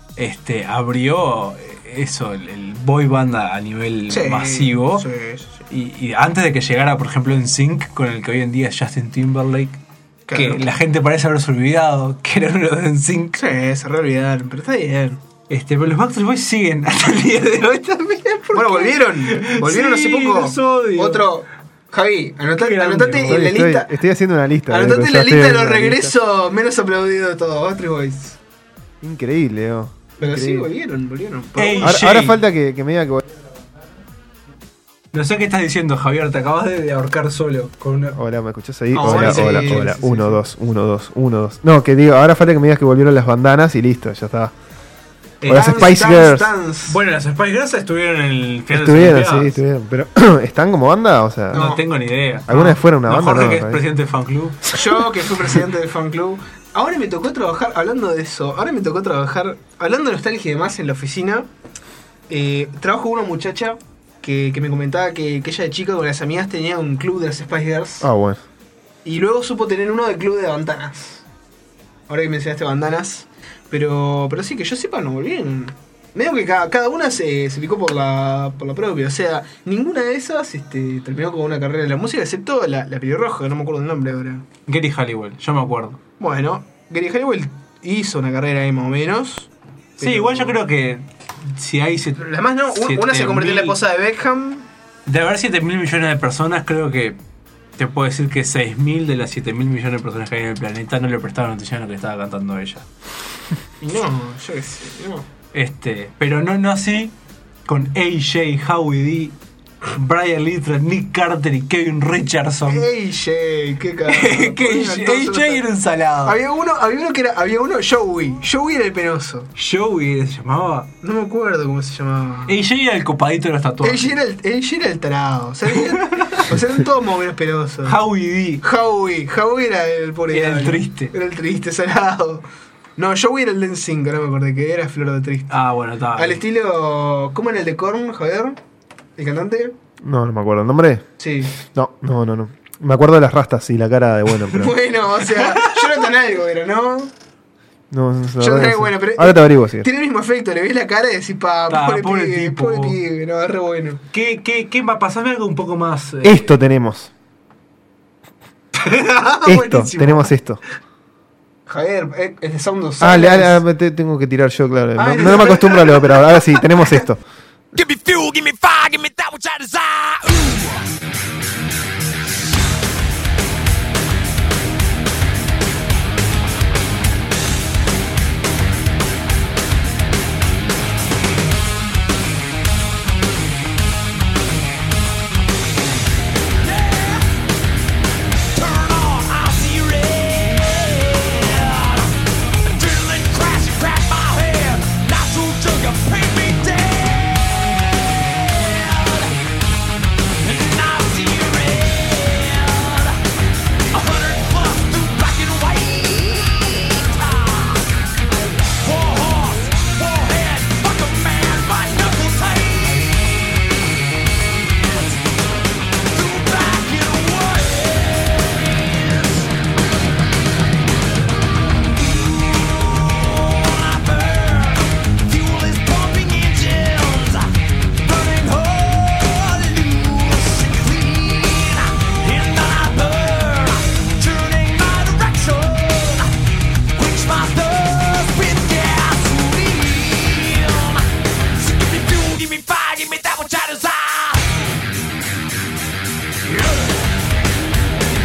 abrió eso, el boy band a nivel masivo. Y antes de que llegara, por ejemplo, NSYNC, con el que hoy en día es Justin Timberlake. Claro. Que la gente parece haberse olvidado que era uno de NSYNC. Sí, se reolvidaron, pero está bien. Pero los Backstreet Boys siguen hasta el día de hoy también. Bueno, volvieron hace poco. Otro. Javi, anotate en la lista. Estoy haciendo una lista. Anotate en la lista de los regresos menos aplaudidos de todos, Backstreet Boys. Increíble, Pero increíble. sí, volvieron. Ahora falta que me diga que no sé qué estás diciendo, Javier, te acabas de ahorcar solo. Hola, ¿me escuchás ahí? Hola. 1, 2, 1, 2, 1, 2. No, que digo, ahora falta que me digas que volvieron las bandanas y listo, ya está. O las Spice Girls. Bueno, las Spice Girls estuvieron en el final estuvieron, pero ¿están como banda? O sea, no tengo ni idea. ¿Alguna vez fueron una banda? Jorge, que es presidente del fan club. Yo, que fui presidente del fan club. Ahora me tocó trabajar, hablando de eso, hablando de nostalgia y demás en la oficina. Trabajo con una muchacha que me comentaba que ella de chica con las amigas tenía un club de las Spice Girls. Ah, bueno. Y luego supo tener uno del club de bandanas. Ahora que mencionaste bandanas. Pero sí, que yo sepa, no volvieron. Medio que cada una se picó por la propia. O sea, ninguna de esas terminó con una carrera en la música, excepto la pelirroja, que no me acuerdo el nombre ahora. Gary Halliwell, yo me acuerdo. Bueno, Gary Halliwell hizo una carrera ahí más o menos. Sí, igual yo creo que si hay... Además no, una se convirtió en la esposa de Beckham. De haber 7.000 millones de personas, creo que te puedo decir que 6.000 de las 7.000 millones de personas que hay en el planeta no le prestaban atención a lo que estaba cantando ella. Y no, yo qué sé, no. Pero no así con AJ, Howie D, Brian Littrell, Nick Carter y Kevin Richardson. AJ, qué carajo. AJ era un salado. Había uno, Joey. Joey era el penoso. Joey se llamaba. No me acuerdo cómo se llamaba. AJ era el copadito de los tatuajes. AJ era el tarado. O sea, eran todos más o menos penosos. Howie D. Howie era el pobre. Era el triste. Era el triste, salado. No, Joey era el Den 5, no me acordé, que era Flor de Triste. Ah, bueno, estaba. Al estilo. ¿Cómo era el de Korn, Javier? ¿El cantante? No me acuerdo. ¿El nombre? Sí. No. Me acuerdo de las rastas y la cara de bueno, pero. Bueno, o sea, Jonathan algo era, ¿no? No, Jonathan bueno, pero. Ahora te averiguo, sí. Tiene el mismo efecto, le ves la cara y decís, pobre pibe, no, es re bueno. ¿Qué va a pasarme algo un poco más? Esto tenemos. Tenemos esto. Javier, es de Sound of Silence. Tengo que tirar yo, claro. No me acostumbro a lo operador. Ahora sí, tenemos esto. Give me fuel, give me fire, give me that which I desire.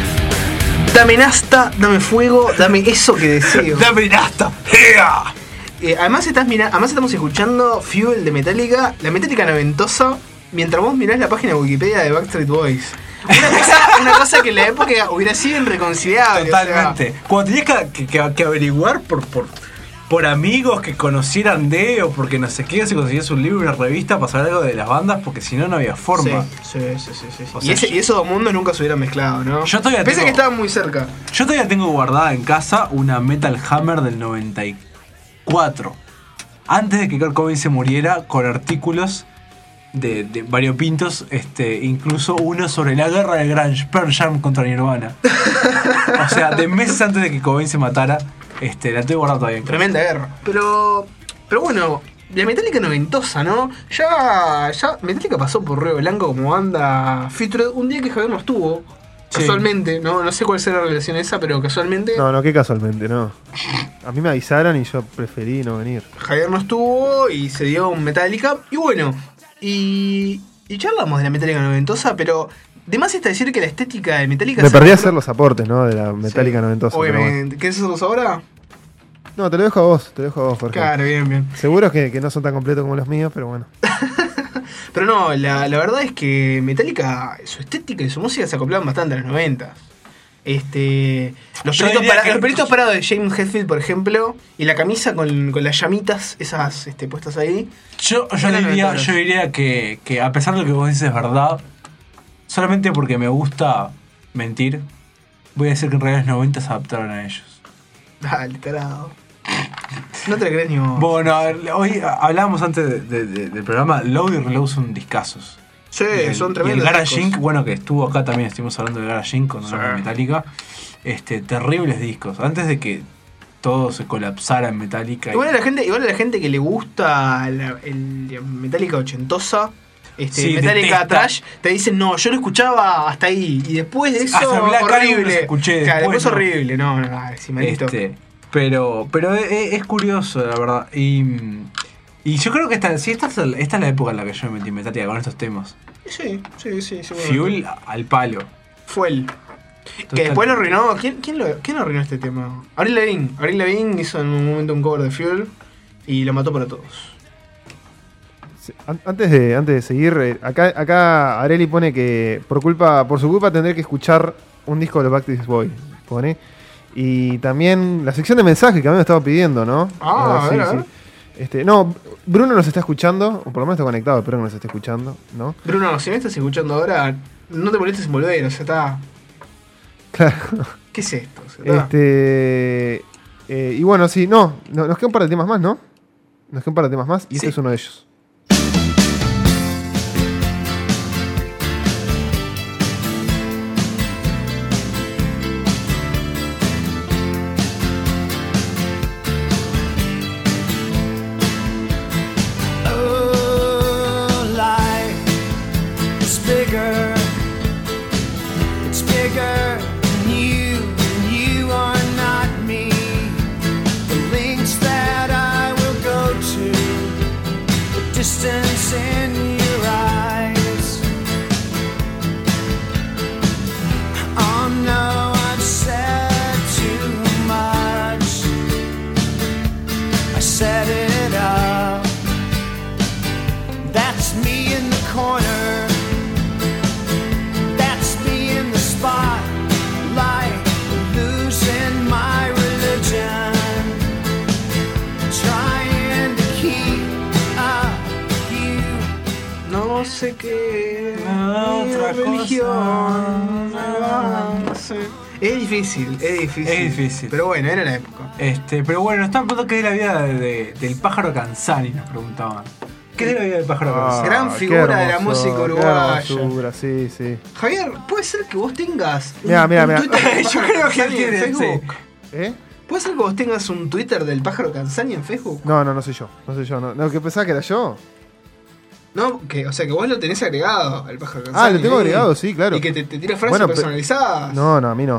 Dame nasta, dame fuego, dame eso que deseo. Dame nasta, yeah. Además estamos escuchando Fuel de Metallica, la Metallica noventosa, mientras vos mirás la página de Wikipedia de Backstreet Boys. Una cosa que en la época hubiera sido irreconciliable. Totalmente. Cuando tenías que averiguar por amigos que conocieran o porque no sé qué, si conseguías un libro, una revista para saber algo de las bandas, porque si no, no había forma. Sí. Y esos dos mundos nunca se hubieran mezclado, ¿no? Pese que estaban muy cerca. Yo todavía tengo guardada en casa una Metal Hammer del 94. Antes de que Kurt Cobain se muriera, con artículos de variopintos, incluso uno sobre la guerra de grunge, Pearl Jam contra Nirvana. O sea, de meses antes de que Cobain se matara, la tengo guardada todavía. Tremenda guerra. Pero bueno, la Metallica noventosa, ¿no? Ya Metallica pasó por Río Blanco como banda featured un día que Javier no estuvo. Casualmente, no sé cuál será la relación esa, pero casualmente. No, qué casualmente, no. A mí me avisaron y yo preferí no venir. Javier no estuvo y se dio un Metallica. Y bueno, y charlamos de la Metallica noventosa, pero de más está decir que la estética de Metallica... Me perdí a hacer los aportes, ¿no? De la Metallica noventosa. Obviamente. Bueno. ¿Querés hacerlos ahora? No, te lo dejo a vos, Jorge. Claro, bien. Seguro que no son tan completos como los míos, pero bueno. Pero no, la verdad es que Metallica, su estética y su música se acoplaban bastante a los 90. Los pelitos parados de James Hetfield, por ejemplo, y la camisa con las llamitas esas puestas ahí. Yo diría que a pesar de lo que vos dices es verdad, solamente porque me gusta mentir, voy a decir que en realidad los 90 se adaptaron a ellos. Dale, tarado. No te lo crees ni vos. Bueno, hoy hablábamos antes del programa, Load y Reload son discazos. Sí, son tremendos. Y el Garage Inc., bueno, que estuvo acá también, estuvimos hablando de Garage Inc. con una Metallica. Terribles discos. Antes de que todo se colapsara en Metallica. Igual a la gente que le gusta el Metallica ochentosa, Metallica detesta. Trash, te dicen, no, yo lo escuchaba hasta ahí. Y después de eso, horrible. Escuché después horrible. No, sí, maldito. Pero es curioso, la verdad. Y yo creo que esta es la época en la que yo me metí en Metallica con estos temas. Sí. Fuel al palo. Fuel. Que después lo arruinó. ¿Quién lo arruinó este tema? Avril Lavigne hizo en un momento un cover de Fuel y lo mató para todos. Sí, antes de seguir, acá Areli pone que por su culpa tendré que escuchar un disco de los Backstreet Boys. Pone. Y también la sección de mensajes que a mí me estaba pidiendo, ¿no? A ver. No, Bruno nos está escuchando, o por lo menos está conectado, espero que nos esté escuchando, ¿no? Bruno, si me estás escuchando ahora, no te molestes en volver, o sea, está... Claro. ¿Qué es esto? Y bueno, sí, nos quedan un par de temas más, ¿no? Nos quedan un par de temas más, y este es uno de ellos. sé qué otra religión. No sé. Es difícil. Pero bueno, era la época. Pero bueno, nos estaban preguntando qué es la vida del pájaro Canzani, nos preguntaban. ¿Qué es la vida del pájaro Canzani? Gran figura de la música uruguaya. Sí. Javier, ¿puede ser que vos tengas Mira. Twitter? Yo creo que alguien en Facebook. ¿Eh? ¿Puede ser que vos tengas un Twitter del pájaro Canzani en Facebook? No soy yo. No, que pensaba que era yo. No, o sea que vos lo tenés agregado al pájaro Canzani. Lo tengo agregado, sí, claro. Y que te tira frases personalizadas. No, a mí no.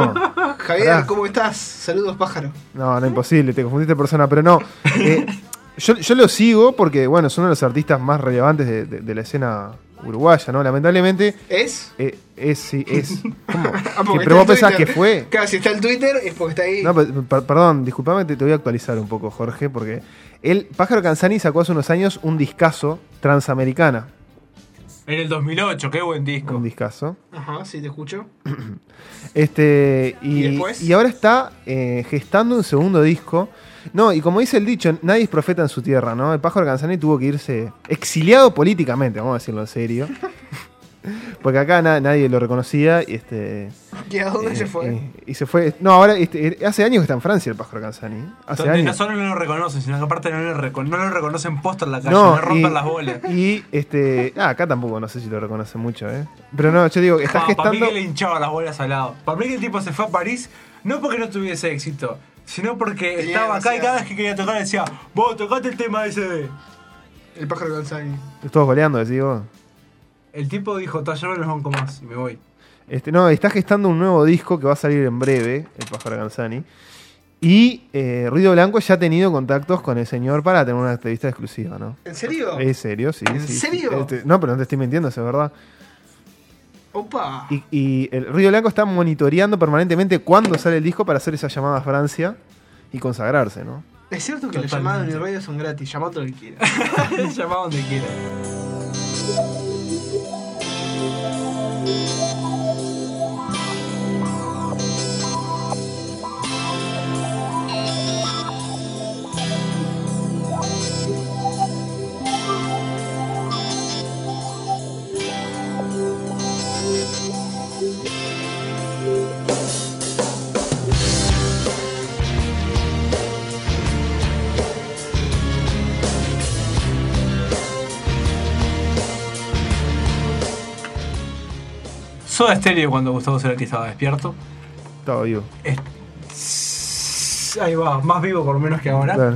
Javier, ¿cómo estás? Saludos, pájaro. No, imposible, te confundiste persona, pero no. Yo lo sigo porque, bueno, es uno de los artistas más relevantes de la escena uruguaya, ¿no? Lamentablemente. ¿Es? Sí, es. ¿Cómo? Porque Pero vos está en pensás que Twitter. fue. Claro, si está en Twitter es porque está ahí. No, perdón, disculpame, te voy a actualizar un poco, Jorge, porque el Pájaro Canzani sacó hace unos años un discazo, Transamericana. En el 2008, qué buen disco. Un discazo. Ajá, sí, te escucho. ¿Y después? Y ahora está gestando un segundo disco. No, y como dice el dicho, nadie es profeta en su tierra, ¿no? El Pájaro Canzani tuvo que irse exiliado políticamente, vamos a decirlo en serio. Porque acá nadie lo reconocía. Y ¿Y a dónde se fue? Y se fue. No, ahora hace años que está en Francia el Pájaro Canzani. Hace Donde no años. solo no lo reconocen, sino que aparte no lo reconocen posta en la calle, no rompen las bolas. Y acá tampoco, no sé si lo reconocen mucho, ¿eh? Pero no, yo digo, está Para gestando. mí que le hinchaba las bolas al lado. Para mí que el tipo se fue a París, no porque no tuviese éxito, sino porque Tenía estaba acá y demasiado. cada vez que quería tocar decía, vos tocate el tema ese. El Pájaro Canzani. Todos goleando, decís vos. El tipo dijo, yo no los banco más y me voy. No, está gestando un nuevo disco que va a salir en breve, el Pájaro Canzani. Y Ruido Blanco ya ha tenido contactos con el señor para tener una entrevista exclusiva, ¿no? ¿En serio? ¿Es serio? Sí. ¿En sí, serio? sí. No, pero no te estoy mintiendo, eso es verdad. Opa. Y el Ruido Blanco está monitoreando permanentemente cuándo sale el disco para hacer esa llamada a Francia y consagrarse, ¿no? Es cierto que las llamadas de Uniradio son gratis. Llamá todo lo que quieras. Llamá donde quiera. Soda Stereo cuando Gustavo Cerati estaba despierto. Estaba vivo. Ahí va, más vivo por lo menos que ahora. Claro.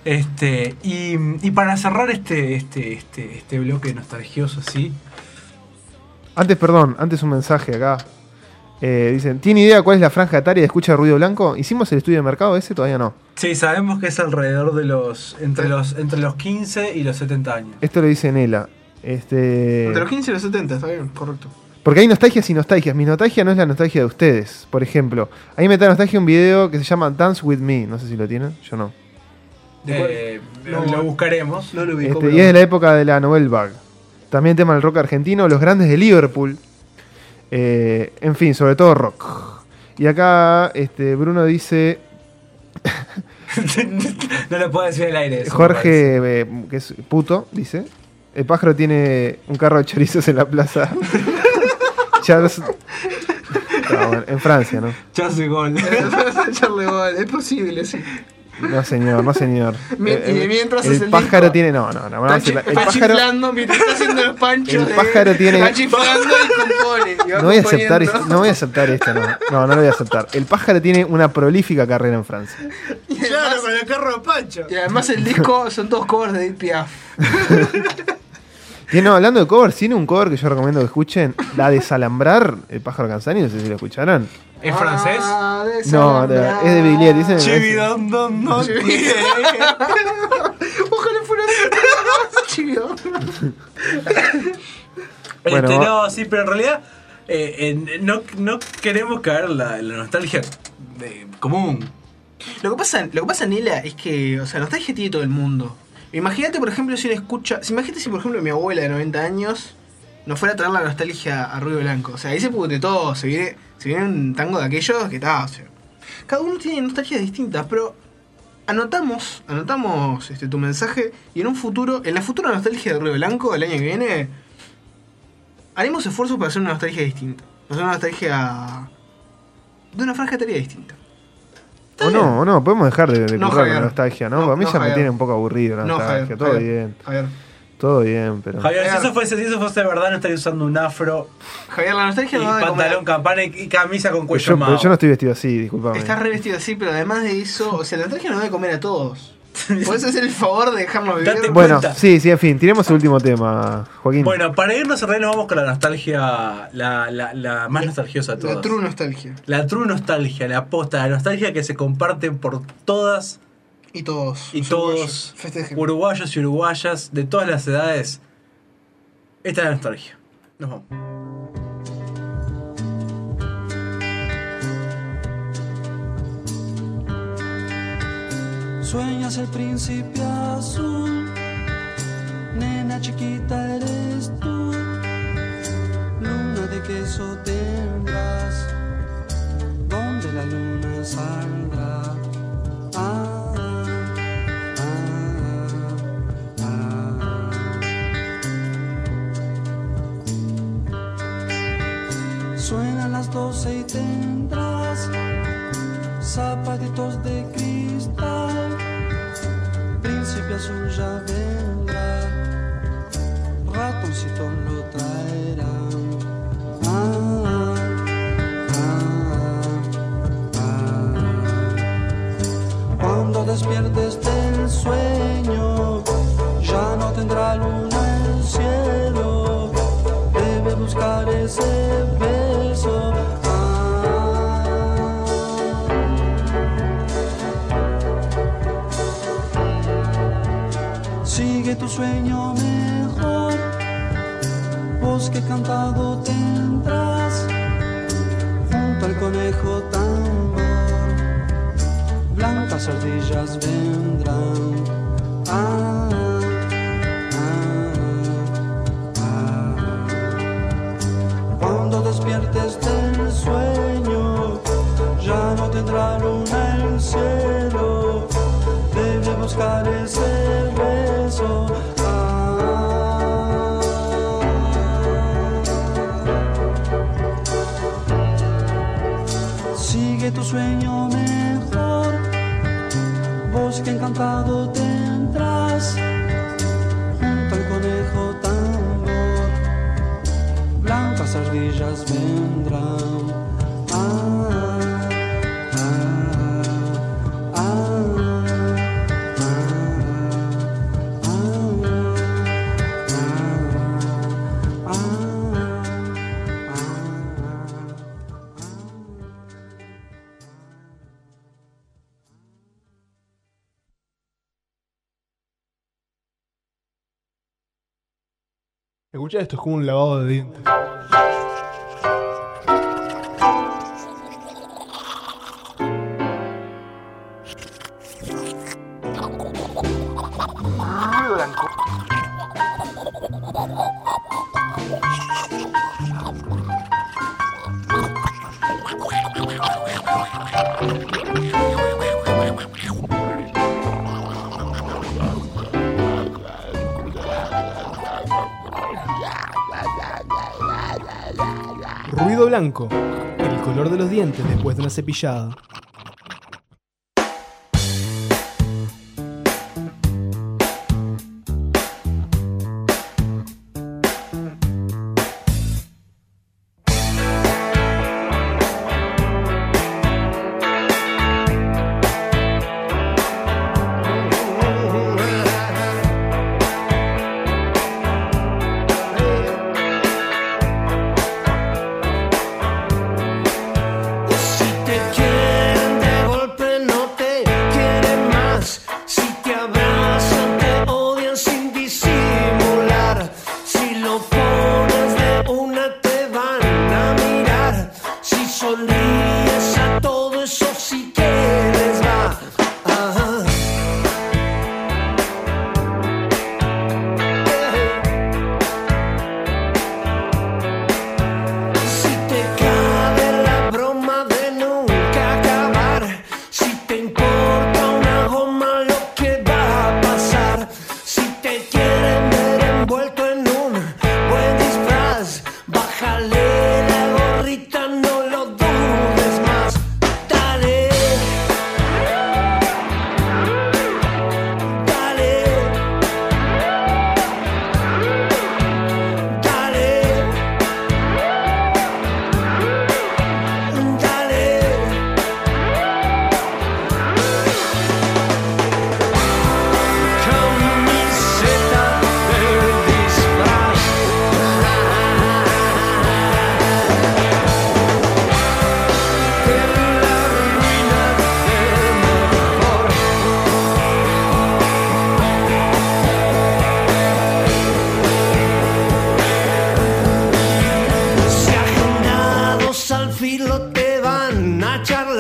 Y para cerrar este bloque nostalgioso así. Antes un mensaje acá. Dicen, ¿tiene idea cuál es la franja etaria de escucha de Ruido Blanco? ¿Hicimos el estudio de mercado ese? Todavía no. Sí, sabemos que es alrededor de entre los 15 y los 70 años. Esto lo dice Nela. Entre los 15 y los 70, está bien, correcto. Porque hay nostalgias y nostalgias. Mi nostalgia no es la nostalgia de ustedes. Por ejemplo, a mí me da nostalgia un video que se llama Dance With Me. No sé si lo tienen, yo no. Lo buscaremos. No lo ubico, Y es de la época de la Nouvelle Vague. También tema del rock argentino, los grandes de Liverpool. En fin, sobre todo rock. Y acá Bruno dice... No lo puedo decir al aire. Eso Jorge, que es puto, dice... El pájaro tiene un carro de chorizos en la plaza. Charles... bueno, en Francia, ¿no? Charles de Gaulle. Charles de Gaulle, es posible, sí. No señor, no señor. Y mientras el hace el pájaro disco, tiene... No. Está chiflando mientras está haciendo los panchos. El pájaro tiene... Está chiflando y compone. Y va No voy a aceptar componiendo. esto, no voy a aceptar esto, no. No lo voy a aceptar. El pájaro tiene una prolífica carrera en Francia. Claro, con el carro de pancho. Y además el disco son todos covers de Edith Piaf. Hablando de covers, tiene un cover que yo recomiendo que escuchen. La Desalambrar, el pájaro Canzani, no sé si lo escucharon. ¿Es francés? No, es de Villiers. Dicen, Chividón, no. Ojalá fuera Chividón. Bueno, No, sí, pero en realidad no queremos caer en la nostalgia común. Lo que pasa, Nela, es que, o sea, nostalgia tiene todo el mundo. Imagínate, por ejemplo, si uno escucha... Imagínate si, por ejemplo, mi abuela de 90 años nos fuera a traer la nostalgia a Ruido Blanco. O sea, ahí se puede todo. Se viene un tango de aquellos que está... O sea, cada uno tiene nostalgias distintas, pero anotamos tu mensaje y en la futura nostalgia de Ruido Blanco, el año que viene, haremos esfuerzos para hacer una nostalgia distinta. Hacer una nostalgia de una franja etaria distinta. o no, podemos dejar de No, currar con Javier. la nostalgia, ¿no? Para mí ya me Javier. tiene un poco aburrido la No, nostalgia. Javier, Todo Javier, bien. Javier. Todo bien, pero... Javier, si eso fuese verdad, no estaría usando un afro. Javier, la nostalgia y no va de comer. pantalón campana y camisa con cuello Pero mao. yo no estoy vestido así, disculpame. Estás revestido así, pero además de eso, o sea, la nostalgia no debe comer a todos. ¿Podés hacer el favor de dejarnos vivir? Bueno, sí, en fin, tiremos el último tema, Joaquín. Bueno, para irnos a nos vamos con la nostalgia, la más nostalgiosa de todas. La true nostalgia. La true nostalgia, la posta, la nostalgia que se comparten por todas Y todos. Y los todos, festejen. uruguayos y uruguayas de todas las edades. Esta es la nostalgia. Nos vamos. Sueñas el príncipe azul, nena chiquita eres tú, luna de queso tendrás, donde la luna saldrá. Ah, ah, ah. Suenan las 12 y tendrás zapatitos de cristal, príncipe azul ya vendrá, ratoncito lo traerán. Ah, ah, ah. Cuando despiertes del sueño, ya no tendrá luna el cielo, debe buscar ese beso. Sigue tu sueño mejor, bosque cantado tendrás, junto al conejo tambor, blancas ardillas vendrán. Ah, ah, ah. Cuando despiertes del sueño, ya no tendrá luna el cielo, debe buscar ese beso. Sigue tu sueño mejor, bosque encantado tendrás, junto al conejo tambor, blancas ardillas vendrán. Ah, ah, Escucha esto, es como un lavado de dientes. Ruido blanco. Ruido blanco, el color de los dientes después de una cepillada. Si te quiero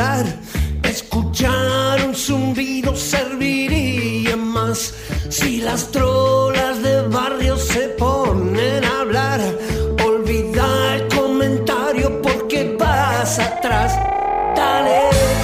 hablar. Escuchar un zumbido serviría más. Si las trolas de barrio se ponen a hablar, olvida el comentario porque vas atrás. Dale.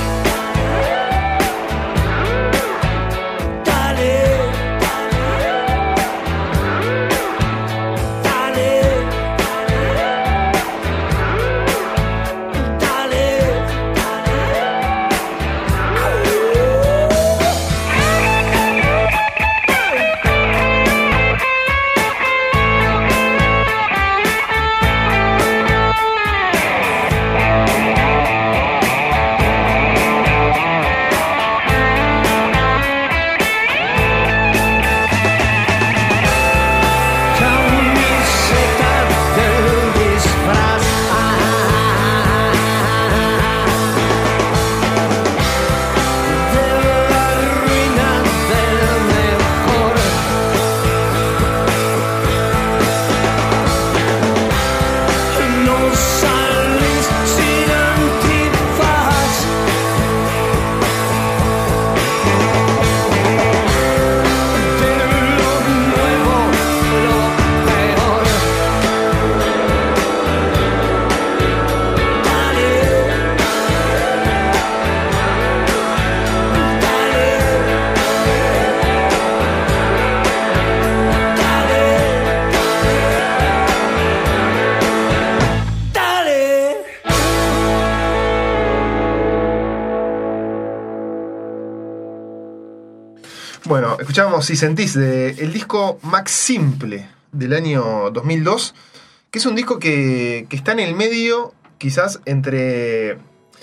Bueno, escuchábamos Si Sentís, el disco Max Simple del año 2002, que es un disco que está en el medio, quizás, entre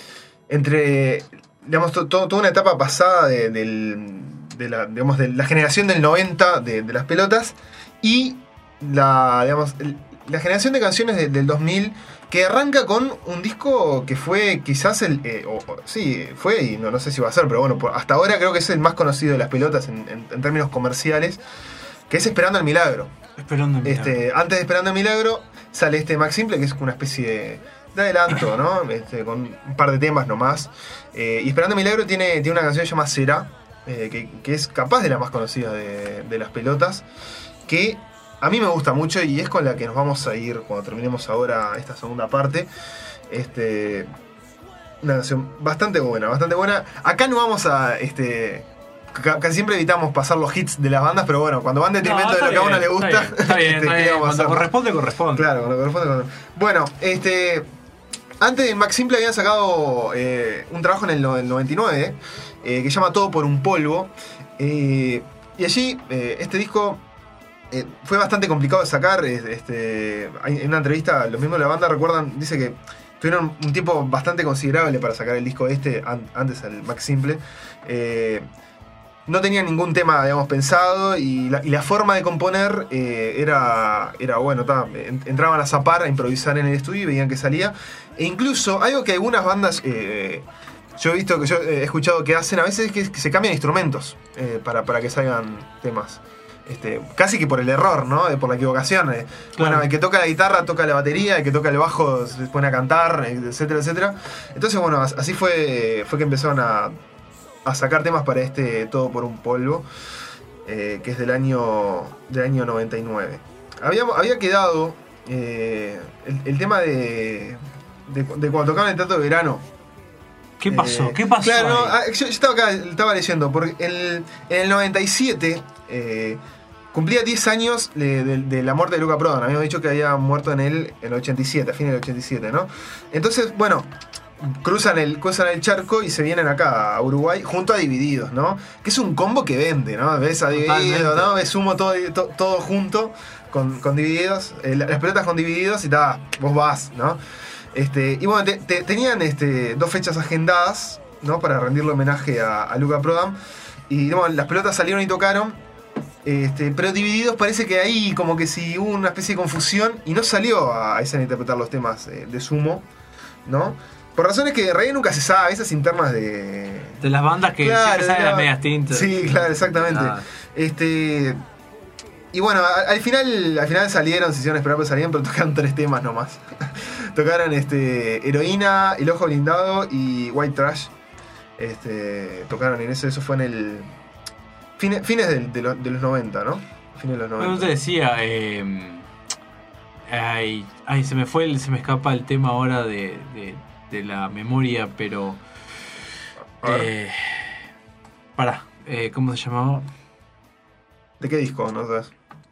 digamos, toda una etapa pasada de la generación del 90 de las pelotas y la generación de canciones del 2000, que arranca con un disco que fue quizás fue y no sé si va a ser, pero bueno, hasta ahora creo que es el más conocido de las pelotas en términos comerciales, que es Esperando el Milagro. Esperando el Milagro. Antes de Esperando el Milagro sale este Max Simple, que es una especie de adelanto, ¿no? Con un par de temas nomás. Y Esperando el Milagro tiene una canción que se llama Será, que es capaz de la más conocida de las pelotas, que a mí me gusta mucho y es con la que nos vamos a ir cuando terminemos ahora esta segunda parte. Una canción bastante buena, bastante buena. Acá no vamos a... casi siempre evitamos pasar los hits de las bandas, pero bueno, cuando van en detrimento de lo que a uno le gusta... Está bien. Cuando corresponde. Claro, cuando corresponde. Bueno, antes de Max Simple habían sacado un trabajo en el 99 que se llama Todo por un polvo. Y allí, este disco... fue bastante complicado de sacar. En una entrevista, los mismos de la banda recuerdan, dice que tuvieron un tiempo bastante considerable para sacar el disco antes del Max Simple. No tenían ningún tema, digamos, pensado y la forma de componer era bueno, entraban a zapar, a improvisar en el estudio y veían que salía. E incluso algo que algunas bandas... yo he escuchado que hacen a veces es que se cambian instrumentos para que salgan temas. Casi que por el error, ¿no? Por la equivocación. Claro. Bueno, el que toca la guitarra toca la batería, el que toca el bajo se pone a cantar, etcétera, etcétera. Entonces, bueno, así fue que empezaron a sacar temas para Todo por un polvo, que es del año 99. Había quedado el tema de cuando tocaban el Teatro de Verano. ¿Qué pasó? ¿Qué pasó? Claro, no, yo estaba leyendo, porque en el 97 cumplía 10 años de la muerte de Luca Prodan. Habíamos dicho que había muerto en el 87, a fines del 87, ¿no? Entonces, bueno, cruzan el charco y se vienen acá a Uruguay junto a Divididos, ¿no? Que es un combo que vende, ¿no? Ves a Divididos, ¿no? Ves Sumo todo junto con Divididos, las pelotas con Divididos y vos vas, ¿no? Y bueno, tenían dos fechas agendadas, ¿no? Para rendirle homenaje a Luca Prodan. Y bueno, las pelotas salieron y tocaron. Pero Divididos parece que ahí como que sí hubo una especie de confusión y no salió a escena a interpretar los temas de Sumo, ¿no? Por razones que en realidad nunca se sabe, esas internas de las bandas que siempre salen las medias tintas. Sí, claro, exactamente. Y bueno, al final salieron, se hicieron esperar, pero salieron, pero tocaron 3 temas nomás. Tocaron Heroína, El Ojo Blindado y White Trash. Tocaron en eso fue en el. Fines de los 90, ¿no? Fines de los 90. No te decía. Se me escapa el tema ahora de la memoria, pero. ¿Cómo se llamaba? ¿De qué disco? No sabes.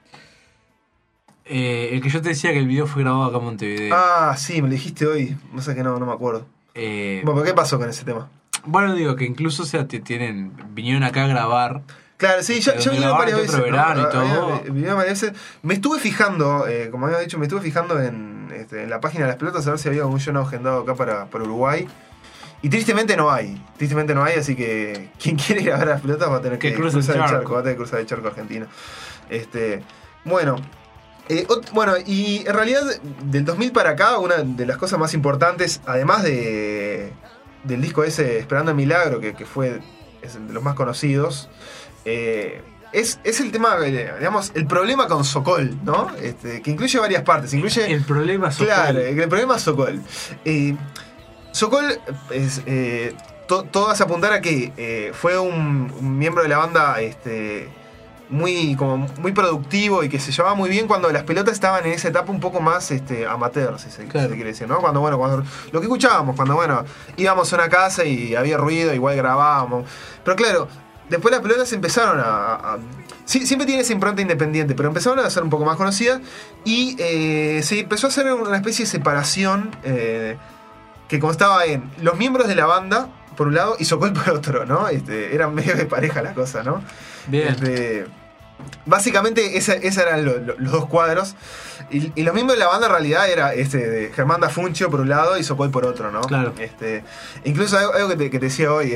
El que yo te decía que el video fue grabado acá en Montevideo. Ah, sí, me lo dijiste hoy. No sé que no me acuerdo. Bueno, ¿qué pasó con ese tema? Bueno, digo que incluso vinieron acá a grabar. Claro, sí, yo vinieron varias veces. Verano y todo. Vinieron varias veces. Me estuve fijando, como había dicho, en la página de Las Pelotas a ver si había algún show no agendado acá para Uruguay. Y tristemente no hay, así que quien quiere ir a ver a Las Pelotas va a tener que cruzar el charco. Va a tener que cruzar el charco argentino. Bueno, y en realidad del 2000 para acá, una de las cosas más importantes, además del disco ese Esperando el Milagro, que es de los más conocidos, es el tema, digamos, el problema con Sokol, ¿no? Que incluye varias partes. Incluye el problema Sokol. Claro, el problema Sokol. Sokol, todo hace apuntar a que fue un miembro de la banda muy productivo y que se llevaba muy bien cuando Las Pelotas estaban en esa etapa un poco más amateur, si se quiere decir, ¿no? Cuando lo que escuchábamos, cuando íbamos a una casa y había ruido, igual grabábamos. Pero claro, después Las Pelotas empezaron sí, siempre tiene esa impronta independiente, pero empezaron a ser un poco más conocidas y se empezó a hacer una especie de separación que constaba en los miembros de la banda, por un lado, y Sokol por otro, ¿no? Eran medio de pareja la cosa, ¿no? Bien. Básicamente, esos eran los dos cuadros. Y los miembros de la banda en realidad era de Germán Dafuncio por un lado y Sokol por otro, ¿no? Claro. Incluso algo que te decía hoy,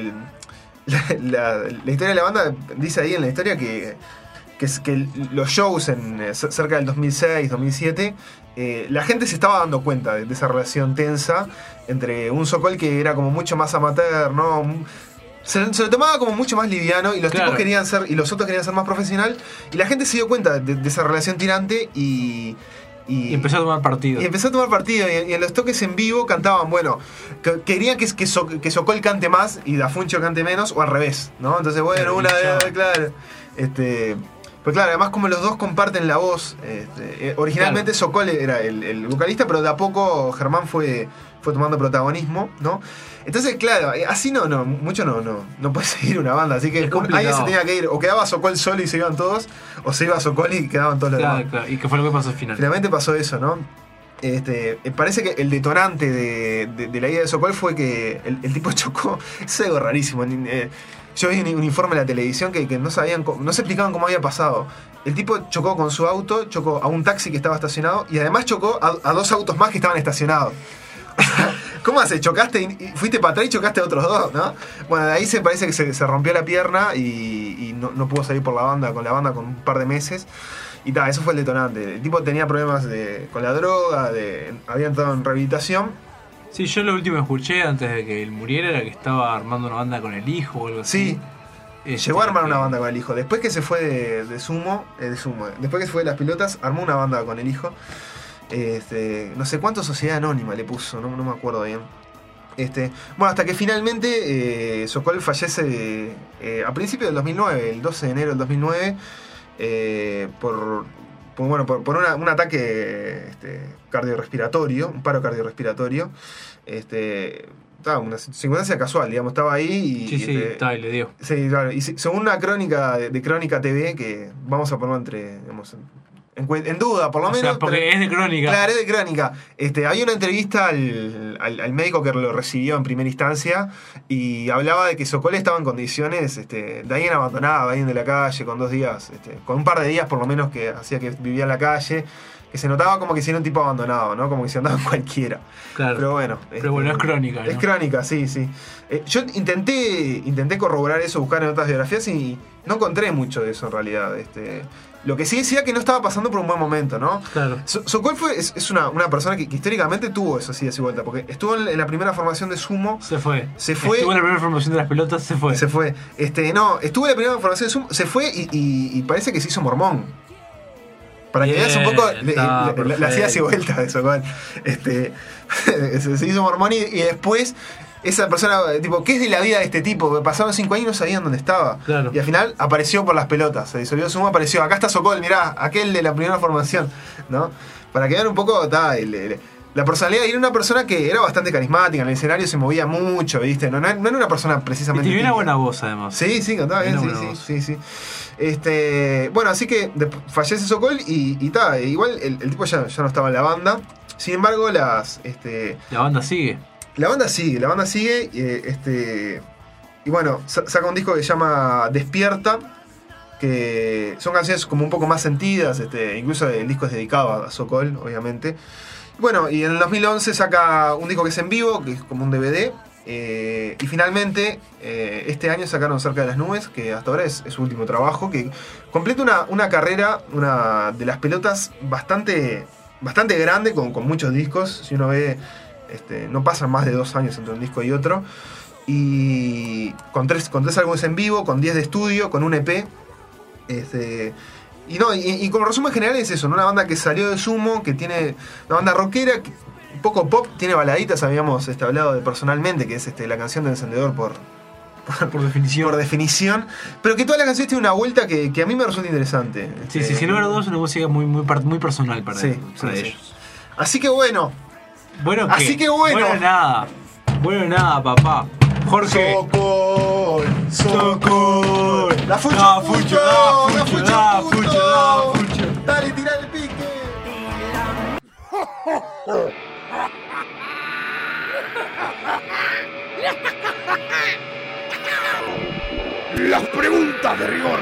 la historia de la banda dice ahí en la historia que los shows cerca del 2006, 2007, la gente se estaba dando cuenta de esa relación tensa entre un Sokol que era como mucho más amateur, ¿no? Se lo tomaba como mucho más liviano y los tipos querían ser, y los otros querían ser más profesional, y la gente se dio cuenta de esa relación tirante y empezó a tomar partido. Y en los toques en vivo cantaban, querían que Sokol cante más y Dafuncio cante menos, o al revés, ¿no? Entonces, claro. Pues claro, además como los dos comparten la voz, originalmente Sokol era el vocalista, pero de a poco Germán fue tomando protagonismo, ¿no? Entonces, claro, así mucho no puede seguir una banda, así que alguien se tenía que ir, o quedaba Sokol solo y se iban todos, o se iba Sokol y quedaban todos los demás. Claro, y que fue lo que pasó al final. Finalmente pasó eso, ¿no? Parece que el detonante de la idea de Sokol fue que el tipo chocó, es algo rarísimo. Yo vi un informe en la televisión que no se explicaban cómo había pasado. El tipo chocó con su auto, chocó a un taxi que estaba estacionado y además chocó a dos autos más que estaban estacionados. ¿Cómo haces? Chocaste y fuiste para atrás y chocaste a otros dos, ¿no? Bueno, de ahí parece que se rompió la pierna y no pudo salir con la banda con un par de meses. Y eso fue el detonante. El tipo tenía problemas con la droga, había entrado en rehabilitación. Sí, yo lo último que escuché antes de que él muriera era que estaba armando una banda con el hijo o algo así. Sí, llegó a armar una banda con el hijo. Después que se fue de Sumo, después que se fue de Las Pelotas, armó una banda con el hijo. No sé cuánto Sociedad Anónima le puso, no me acuerdo bien. Hasta que finalmente Sokol fallece a principios del 2009, el 12 de enero del 2009, por un ataque cardiorrespiratorio, un paro cardiorrespiratorio. Una circunstancia casual, digamos, estaba ahí y... Sí, y le dio. Sí, claro, y según una crónica de Crónica TV, que vamos a ponerlo en duda, por lo menos. Sea, porque es de Crónica. Claro, es de Crónica. Había una entrevista al médico que lo recibió en primera instancia y hablaba de que Sokol estaba en condiciones de alguien abandonado, alguien de la calle, con 2 días, con un par de días por lo menos que hacía que vivía en la calle, que se notaba como que si era un tipo abandonado, ¿no? Como que se andaba en cualquiera. Claro. Pero bueno. Es Crónica, ¿no? Es Crónica, sí. Yo intenté corroborar eso, buscar en otras biografías y no encontré mucho de eso en realidad. Lo que sí decía que no estaba pasando por un buen momento, ¿no? Claro. Sokol es una persona que históricamente tuvo eso así de vuelta, porque estuvo en la primera formación de Sumo. Se fue. Estuvo en la primera formación de Las Pelotas, se fue. Estuvo en la primera formación de Sumo, se fue y parece que se hizo mormón. Para que veas un poco Está las idas y vueltas de eso, se hizo mormón y después esa persona, tipo, ¿qué es de la vida de este tipo? Pasaron 5 años y no sabían dónde estaba. Claro. Y al final apareció por las pelotas, se disolvió Sumo, apareció, acá está Sokol, mirá, aquel de la primera formación, ¿no? Para que vean un poco, la personalidad. Y era una persona que era bastante carismática, en el escenario se movía mucho, ¿viste? No era una persona precisamente... Y tenía una buena voz, además. Sí, cantaba bien, sí. Bueno, así que fallece Sokol y igual el tipo ya no estaba en la banda. Sin embargo, la banda sigue. La banda sigue. Y bueno, saca un disco que se llama Despierta, que son canciones como un poco más sentidas. Incluso el disco es dedicado a Sokol, obviamente. Bueno, y en el 2011 saca un disco que es en vivo, que es como un DVD. Y finalmente, este año sacaron Cerca de las Nubes, que hasta ahora es su último trabajo, que completa una carrera, una de las pelotas bastante grande, con muchos discos. Si uno ve, no pasan más de 2 años entre un disco y otro. Y con tres álbumes en vivo, con 10 de estudio, con un EP. Y como resumen general es eso, ¿no? Una banda que salió de Sumo, que tiene una banda rockera, un poco pop, tiene baladitas, habíamos hablado de personalmente, que es la canción de Encendedor por definición. Pero que todas las canciones tienen una vuelta que a mí me resulta interesante. Sí, sin número 2 es una música muy personal para ellos. Así que bueno. Bueno, nada, papá. Jorge. Sokol. La fucho. Dale, tira el pique. Las preguntas de rigor.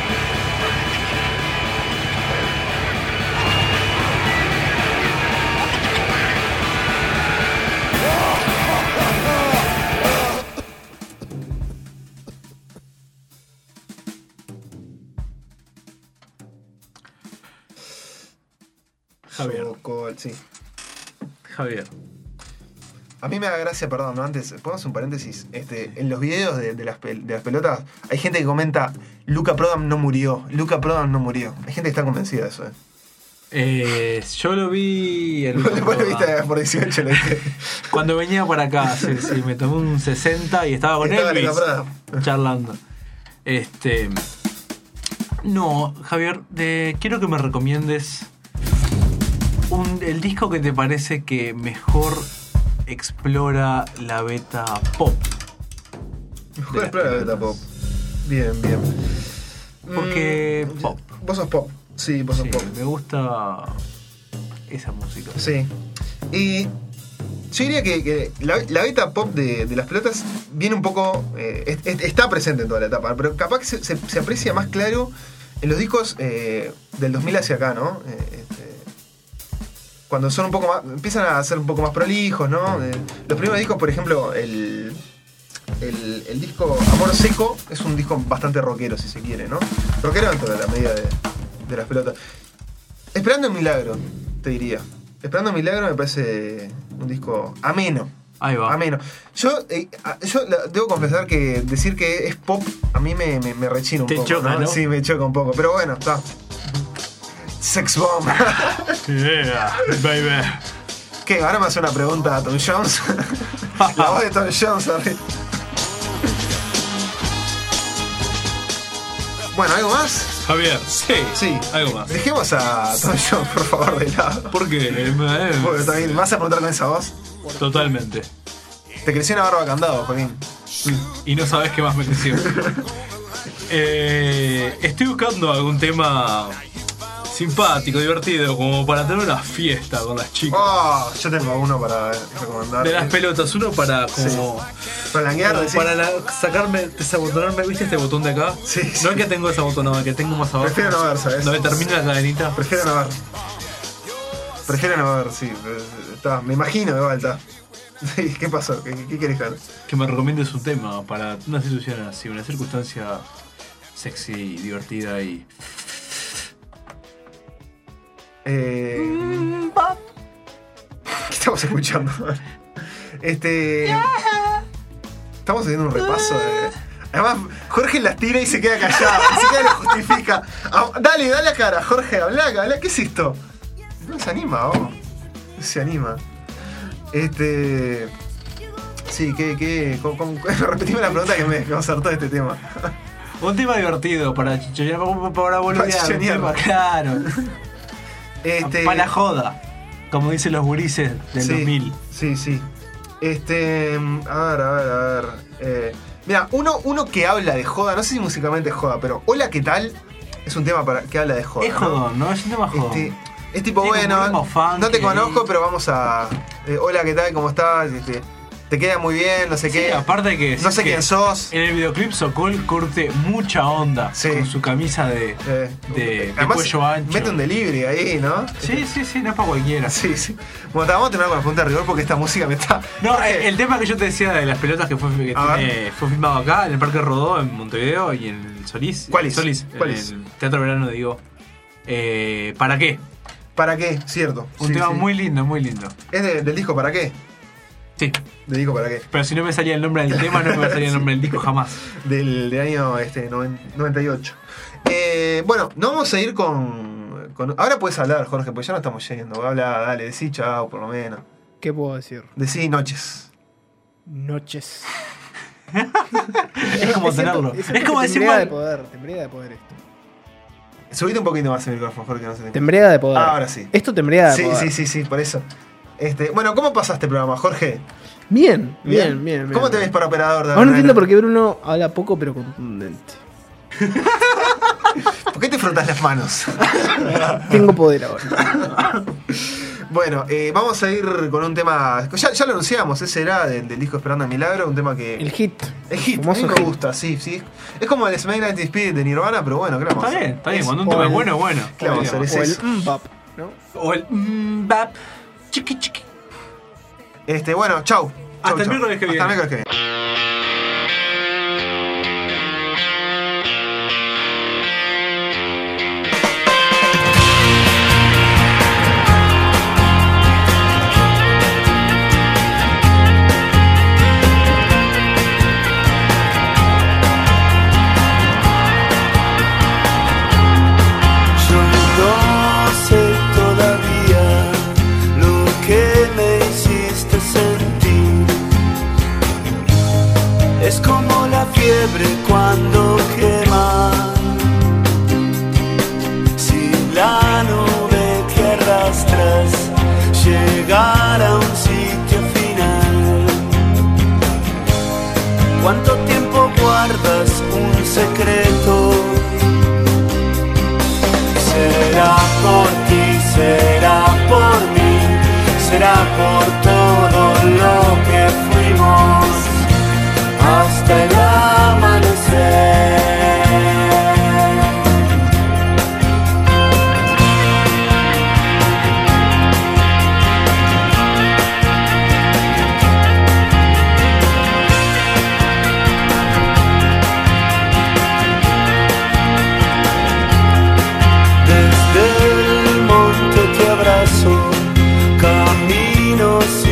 Javier. Sokol, sí. Javier. A mí me da gracia, perdón, ¿no? Antes, ponemos un paréntesis. En los videos de las pelotas, hay gente que comenta: Luca Prodan no murió. Hay gente que está convencida de eso, Yo lo vi. Vos lo viste por 18, lo viste. Cuando venía para acá, sí, me tomé un 60 y estaba con Elvis charlando. No, Javier, quiero que me recomiendes el disco que te parece que mejor explora la beta pop. Mejor explora la beta pop. Bien. Porque pop. Vos sos pop. Sí, vos sos pop. Me gusta esa música. Sí. Y yo diría que la beta pop de las pelotas viene un poco... está presente en toda la etapa, pero capaz que se aprecia más claro en los discos del 2000 hacia acá, ¿no? Cuando son un poco más... empiezan a ser un poco más prolijos, ¿no? Los primeros discos, por ejemplo, el disco Amor Seco es un disco bastante rockero, si se quiere, ¿no? Rockero dentro de la medida de las pelotas. Esperando el Milagro, te diría. Esperando el Milagro me parece un disco ameno. Ahí va. Ameno. Yo debo confesar que decir que es pop a mí me rechina un poco. Te choca, ¿no? Sí, me choca un poco, pero bueno, está. Sex Bomb. Yeah, baby. ¿Qué? ¿Ahora me hace una pregunta a Tom Jones? La voz de Tom Jones arriba. Bueno, ¿algo más? Javier, sí, algo más. Dejemos a Tom Jones, por favor, de lado. ¿Por qué? Porque también, ¿me vas a preguntar con esa voz? Totalmente. Te creció una barba candado, Joaquín. Y no sabes qué más me creció. Estoy buscando algún tema simpático, divertido, como para tener una fiesta con las chicas. Oh, yo tengo uno para recomendar. De las pelotas, uno para como... Para languear, para sacarme, desabotonarme, ¿viste este botón de acá? Sí. No es que tengo desabotonado, es que tengo más abajo. Prefiero no ver, ¿sabes? Donde termina la cadenita. Prefiero no ver, sí. Está, me imagino, igual está. ¿Qué pasó? ¿Qué querés ver? Que me recomiendes un tema para una situación así, una circunstancia sexy, divertida y... ¿Qué estamos escuchando? Estamos haciendo un repaso Además, Jorge las tira y se queda callado. Ni siquiera lo justifica. Dale la cara, Jorge, habla. ¿Qué es esto? No se anima, vos. No se anima. Sí, repetime la pregunta que me acertó de este tema. Un tema divertido para chichonear, para boludear. Un tema, claro. Para la joda, como dicen los gurises del 2000. Sí. A ver. Mira, uno que habla de joda, no sé si musicalmente es joda, pero Hola, ¿qué tal? Es un tema que habla de joda. Es jodón, ¿no? Es un tema jodón. Es tipo, bueno, no te conozco, pero vamos a... hola, ¿qué tal? ¿Cómo estás? Te queda muy bien, no sé qué. Aparte que... No sé quién sos. En el videoclip Sokol curte mucha onda con su camisa de cuello ancho. Mete un delivery ahí, ¿no? Sí, no es para cualquiera. Sí. Bueno, vamos a terminar con la punta de rigor porque esta música me está... No, el tema que yo te decía de las pelotas que fue filmado acá, en el Parque Rodó, en Montevideo y en el Solís. ¿Cuál es? En el Teatro Verano, digo. ¿Para qué? ¿Para qué? Cierto. Un tema muy lindo, muy lindo. ¿Es del disco ¿Para qué? Sí. ¿Del disco ¿Para qué? Pero si no me salía el nombre del tema, no me salía el nombre del disco jamás. Del año 98. Bueno, no vamos a ir con... Ahora puedes hablar, Jorge, porque ya no estamos yendo. Habla, dale, decí chao, por lo menos. ¿Qué puedo decir? Decí noches. Noches. Es como tenerlo. Es como decir... Te embriaga de poder esto. Subite un poquito más el micrófono, Jorge, no se te... Te embriaga de poder. Ahora sí. Esto te embriaga de poder. Sí, por eso. Bueno, ¿cómo pasaste el programa, Jorge? Bien. ¿Cómo te ves para operador? Ahora no entiendo por qué Bruno habla poco pero contundente. ¿Por qué te frotas las manos? Tengo poder ahora. Bueno, vamos a ir con un tema. Ya lo anunciamos, ese era del disco Esperando el Milagro, un tema que. El hit. A mí me gusta, sí. Es como el Smack 90 Spirit de Nirvana, pero bueno, ¿qué le vamos a hacer? Está bien, cuando un tema es bueno, es bueno. ¿Qué le vamos a hacer? O el mbap, ¿no? O el mbap. Chiqui. Bueno, chau. Hasta el miércoles que viene. Hasta el miércoles que viene. Es como la fiebre cuando quema. Si la nube que arrastras llegara a un sitio final, ¿cuánto tiempo guardas un secreto? Será por ti, será por mí, será por todo lo que fuimos hasta el amanecer. Desde el monte te abrazo, caminos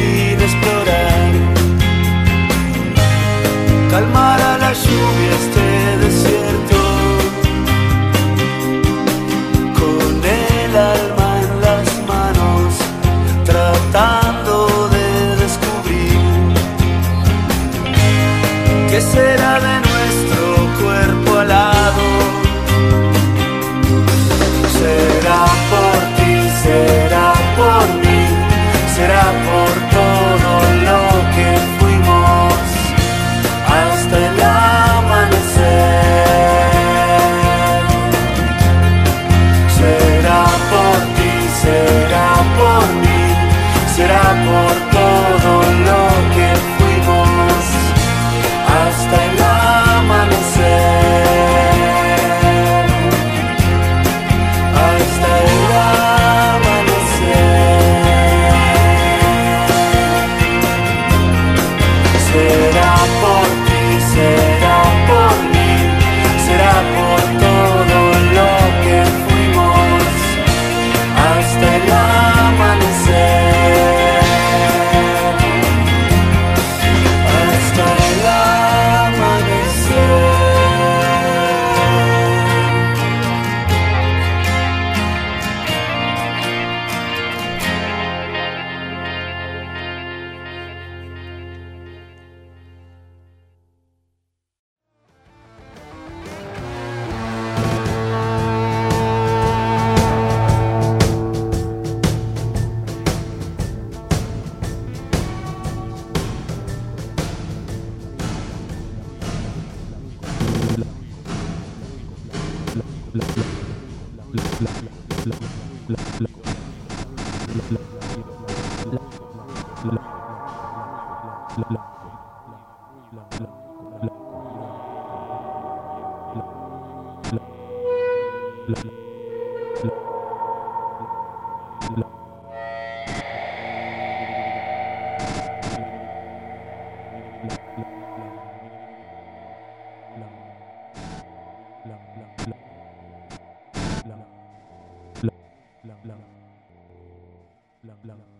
bla bla